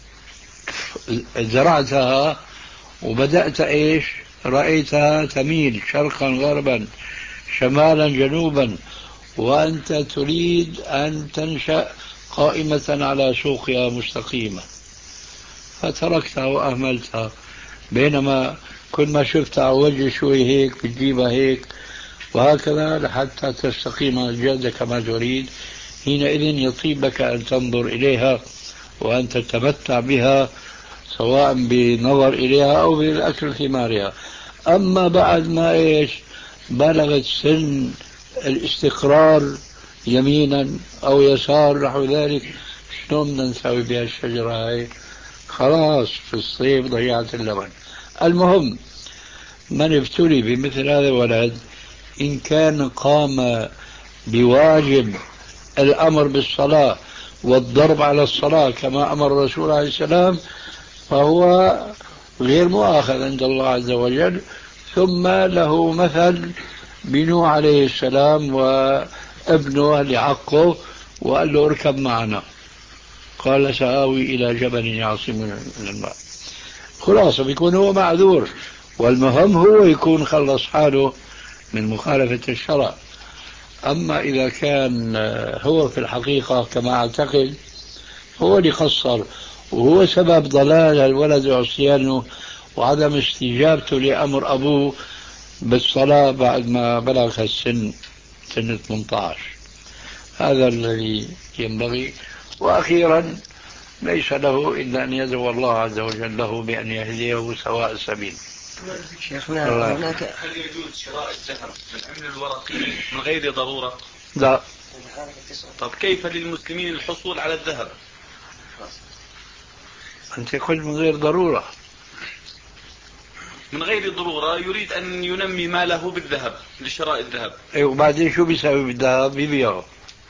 Speaker 2: زرعتها وبدأت إيش؟ رأيتها تميل شرقا غربا شمالا جنوبا، وأنت تريد أن تنشأ قائمة على سوقها مستقيمة، فتركتها وأهملتها. بينما كل ما شفتها على وجه شوي هيك بتجيبها هيك، وهكذا لحتى تستقيم الجادة كما تريد. حينئذ يطيب لك أن تنظر إليها وأن تتمتع بها، سواء بنظر إليها أو بالأكل ثمارها. أما بعد ما إيش بلغت سن الاستقرار يمينا أو يسار نحو ذلك، شلون بدنا نسوي بها الشجرة هاي؟ خلاص في الصيف ضيعت اللبن. المهم من ابتلي بمثل هذا الولد إن كان قام بواجب الأمر بالصلاة والضرب على الصلاة كما أمر الرسول عليه السلام، فهو غير مؤاخذ عند الله عز وجل. ثم له مثل بنوح عليه السلام وابنه لعقه، وقال له اركب معنا، قال سآوي إلى جبل يعصمني من الماء. خلاصة بيكون هو معذور، والمهم هو يكون خلص حاله من مخالفة الشرع. أما إذا كان هو في الحقيقة كما أعتقد هو اللي قصر، وهو سبب ضلال الولد وعصيانه وعدم استجابته لأمر أبوه بالصلاة بعد ما بلغ السن سن ثمانية عشر، هذا الذي ينبغي. وأخيرا ليس له إلا أن يدعو الله عز وجل له بأن يهديه سواء السبيل.
Speaker 9: شيخنا هناك
Speaker 6: هل يجوز شراء الذهب بالعملة الورقية من غير ضرورة؟
Speaker 2: لا.
Speaker 6: طب كيف للمسلمين الحصول على الذهب؟
Speaker 2: أنت قلت من غير ضرورة.
Speaker 6: من غير ضرورة يريد أن ينمي ماله بالذهب لشراء الذهب.
Speaker 2: أي وبعدين شو بيسوي بالذهب؟ بيبيعه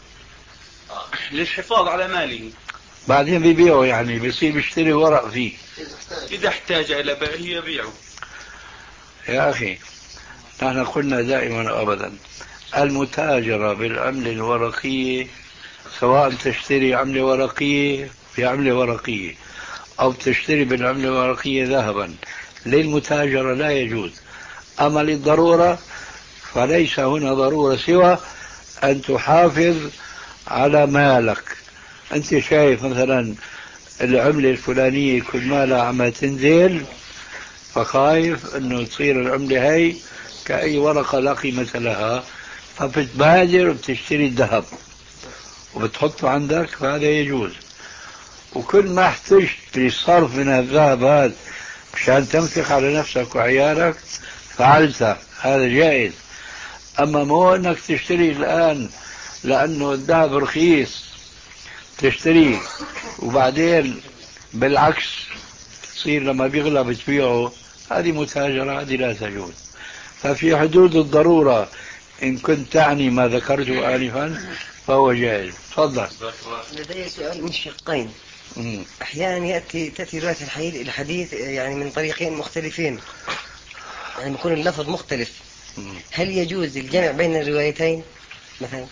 Speaker 6: للحفاظ على ماله.
Speaker 2: بعدين بيبيعه، يعني بيصير بيشتري ورق فيه.
Speaker 6: إذا احتاج إلى بيعه يبيعه.
Speaker 2: يا أخي نحن قلنا دائما أبدا المتاجرة بالعملة الورقية، سواء تشتري عملة ورقية في عملة ورقية أو تشتري بالعملة الورقية ذهبا، للمتاجرة لا يجوز. أما للضرورة فليس هنا ضرورة سوى أن تحافظ على مالك. أنت شايف مثلا العملة الفلانية كل ما لها عم تنزل، فخايف أنه تصير العملة هاي كأي ورقة لا قيمة لها، فبتبادر وبتشتري الذهب وبتحطه عندك، فهذا يجوز. وكل ما احتجت للصرف من الذهب هذا مشان تنفق على نفسك وعيالك فعلتها، هذا جائز. أما مو أنك تشتري الآن لأنه الذهب رخيص تشتريه وبعدين بالعكس تصير لما بيغلى بتبيعه، هذه متاجرة، هذه لا تجوز. ففي حدود الضرورة إن كنت تعني ما ذكرته آنفا فهو جائز. تفضل.
Speaker 9: لدي سؤال من شقين. أحيانا يأتي تأتي رواية الحديث يعني من طريقين مختلفين، يعني يكون اللفظ مختلف. هل يجوز الجمع بين الروايتين مثلا؟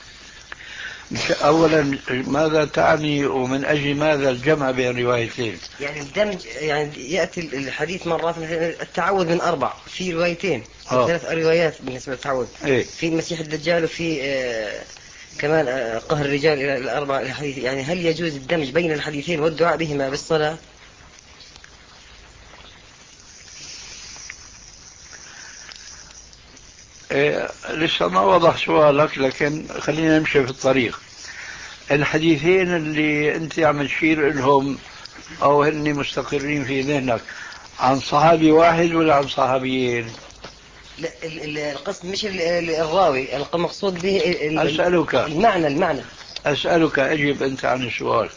Speaker 2: أولا ماذا تعني ومن أجل ماذا الجمع بين الروايتين؟
Speaker 9: يعني الدمج، يعني يأتي الحديث مرات التعوذ من أربع في روايتين، ثلاث روايات بالنسبة للتعوذ.
Speaker 2: إيه؟ في
Speaker 9: المسيح الدجال وفي آه كمان آه قهر الرجال إلى الأربع الحديث. يعني هل يجوز الدمج بين الحديثين والدعاء بهما بالصلاة؟
Speaker 2: إيه لسه ما وضح سؤالك، لكن خلينا نمشي في الطريق. الحديثين اللي انت عم تشير لهم او هن مستقرين في ذهنك عن صحابي واحد ولا عن صحابيين؟
Speaker 9: لا القصد مش الراوي، المقصود به
Speaker 2: أسألك
Speaker 9: المعنى المعنى
Speaker 2: أسألك أجب أنت عن السؤال.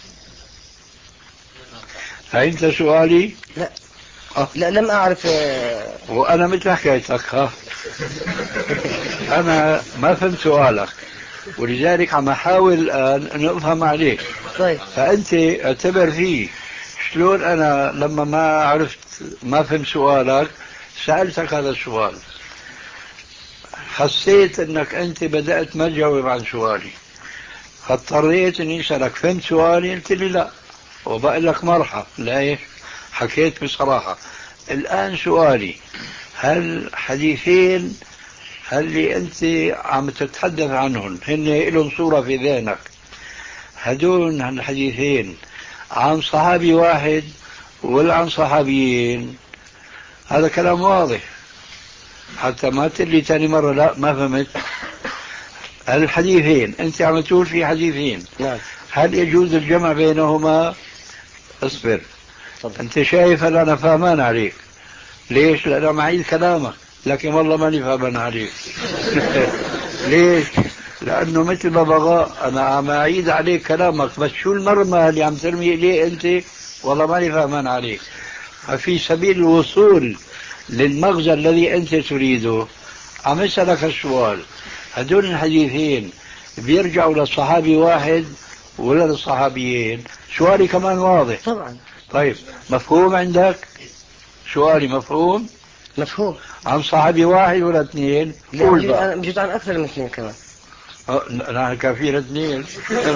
Speaker 2: فهمت سؤالي؟
Speaker 9: لا أه؟ لا لم أعرف.
Speaker 2: وأنا مثل حكايتك ها أنا ما فهمت سؤالك، ولذلك عم أحاول الآن أن أفهم عليك.
Speaker 9: طيب.
Speaker 2: فأنت اعتبر فيه شلون أنا لما ما عرفت ما فهمت سؤالك سألتك هذا السؤال، حسيت أنك أنت بدأت ما تجاوب عن سؤالي، فاضطريت أني أسألك فهمت سؤالي؟ قلت لي لا، وبقول لك مرحبا. ليش؟ حكيت بصراحة. الآن سؤالي، هل حديثين اللي أنت عم تتحدث عنهم هن لهم صورة في ذهنك، هدول الحديثين عن صحابي واحد ولا عن صحابيين؟ هذا كلام واضح، حتى ما تقول لي ثاني مرة لا ما فهمت. الحديثين أنت عم تقول في حديثين،
Speaker 9: نعم.
Speaker 2: هل يجوز الجمع بينهما؟ اصبر.
Speaker 9: طبعا.
Speaker 2: أنت شايف هل أنا فاهمان عليك؟ ليش؟ لأن أنا معيد كلامك، لكن والله ماني فاهمان عليك. ليش؟ لأنه مثل ما بغى أنا عم أعيد عليك كلامك، بس شو المرمى اللي عم ترمي إليه أنت؟ والله ماني فاهمان عليك. ففي سبيل الوصول للمغزى الذي أنت تريده عم أسألك السؤال، هدول الحديثين بيرجعوا للصحابي واحد ولا للصحابيين؟ سؤالي كمان واضح.
Speaker 9: طبعا.
Speaker 2: طيب مفهوم عندك؟ سؤالي مفهوم؟
Speaker 9: مفهوم.
Speaker 2: عن صحابي واحد ولا اثنين؟
Speaker 9: قول بقى. موجود عن أكثر من اثنين كمان.
Speaker 2: نحن كافينا اثنين.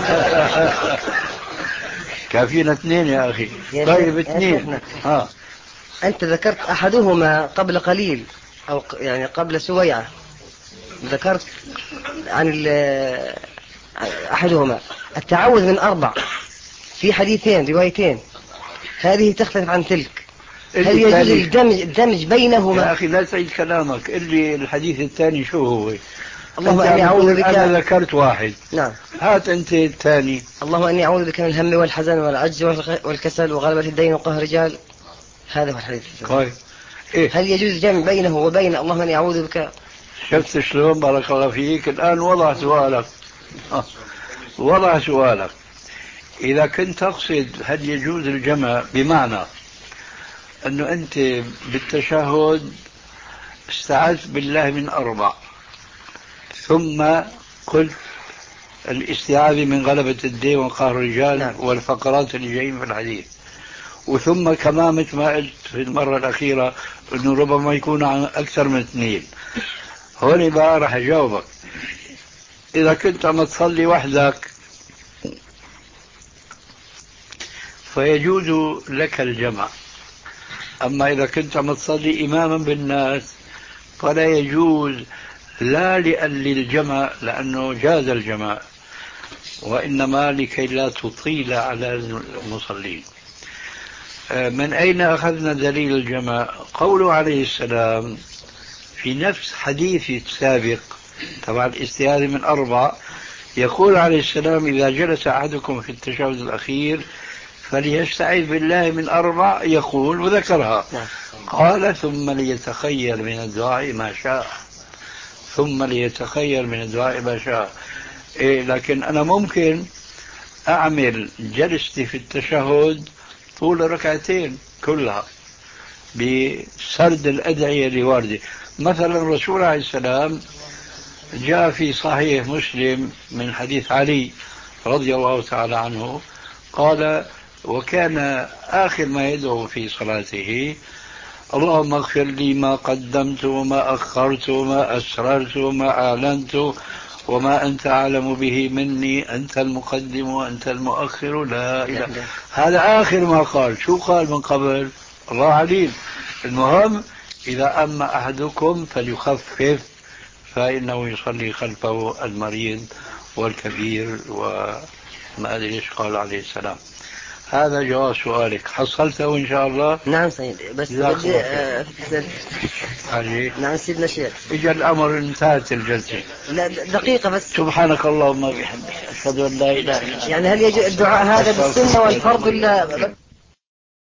Speaker 2: كافينا اثنين يا أخي. طيب اثنين. ها.
Speaker 9: أنت ذكرت أحدهما قبل قليل أو يعني قبل سويعة، ذكرت عن أحدهما التعوذ من أربع في حديثين روايتين، هذه تختلف عن تلك. هل يجوز الدمج, الدمج بينهما؟
Speaker 2: يا أخي لا تعيد كلامك، اللي الحديث الثاني شو هو؟
Speaker 9: اللهم إني أعوذ بك.
Speaker 2: أنا ذكرت واحد.
Speaker 9: نعم.
Speaker 2: هات أنت الثاني.
Speaker 9: اللهم إني أعوذ بك من الهم والحزن والعجز والكسل وغلبة الدين وقهر الرجال. هذا هو الحديث.
Speaker 2: طيب. إيه؟
Speaker 9: هل يجوز الجمع بينه وبين اللهم إني أعوذ بك؟
Speaker 2: شفت شلون؟ بارك الله فيك. الآن وضع سؤالك. آه. وضع سؤالك. إذا كنت تقصد هل يجوز الجمع بمعنى أنه أنت بالتشهد استعذت بالله من أربع، ثم قلت الاستعاذة من غلبة الدين وقهر الرجال. نعم. والفقرات اللي جايين في الحديث، وثم كما مثل ما قلت في المرة الأخيرة أنه ربما يكون عن أكثر من اثنين. هون بقى راح أجاوبك. إذا كنت عم تصلي وحدك فيجوز لك الجمع، أما إذا كنت عم تصلي إماما بالناس فلا يجوز، لا لأجل الجمع لأنه جاز الجمع، وإنما لكي لا تطيل على المصلين. من أين أخذنا دليل الجمع؟ قوله عليه السلام في نفس حديث السابق تبع الاستعاذة من أربع، يقول عليه السلام إذا جلس أحدكم في التشهد الأخير فليستعيذ بالله من أربع، يقول وذكرها. قال ثم ليتخير من الدعاء ما شاء، ثم ليتخير من الدعاء ما شاء. إيه لكن أنا ممكن أعمل جلستي في التشهد طول ركعتين كلها بسرد الأدعية اللي واردة. مثلا الرسول عليه السلام جاء في صحيح مسلم من حديث علي رضي الله تعالى عنه قال وكان آخر ما يدعو في صلاته اللهم اغفر لي ما قدمت وما أخرت وما أسررت وما أعلنت وما أنت أعلم به مني، أنت المقدم وأنت المؤخر لا إله. هذا آخر ما قال. شو قال من قبل؟ الله عليم. المهم إذا أما أحدكم فليخفف فإنه يصلي خلفه المريض والكبير وما أدري إيش قال عليه السلام. هذا جواب سؤالك، حصلته إن شاء الله.
Speaker 9: نعم سيدي، بس بدي آه نعم سيدنا شيخ،
Speaker 2: إجا الأمر انتهت الجلسة.
Speaker 9: لا دقيقة بس.
Speaker 2: سبحانك اللهم وبحمدك أشهد أن لا إله إلا أنت.
Speaker 9: يعني هل يجوز الدعاء هذا بالسنة والفرض ولا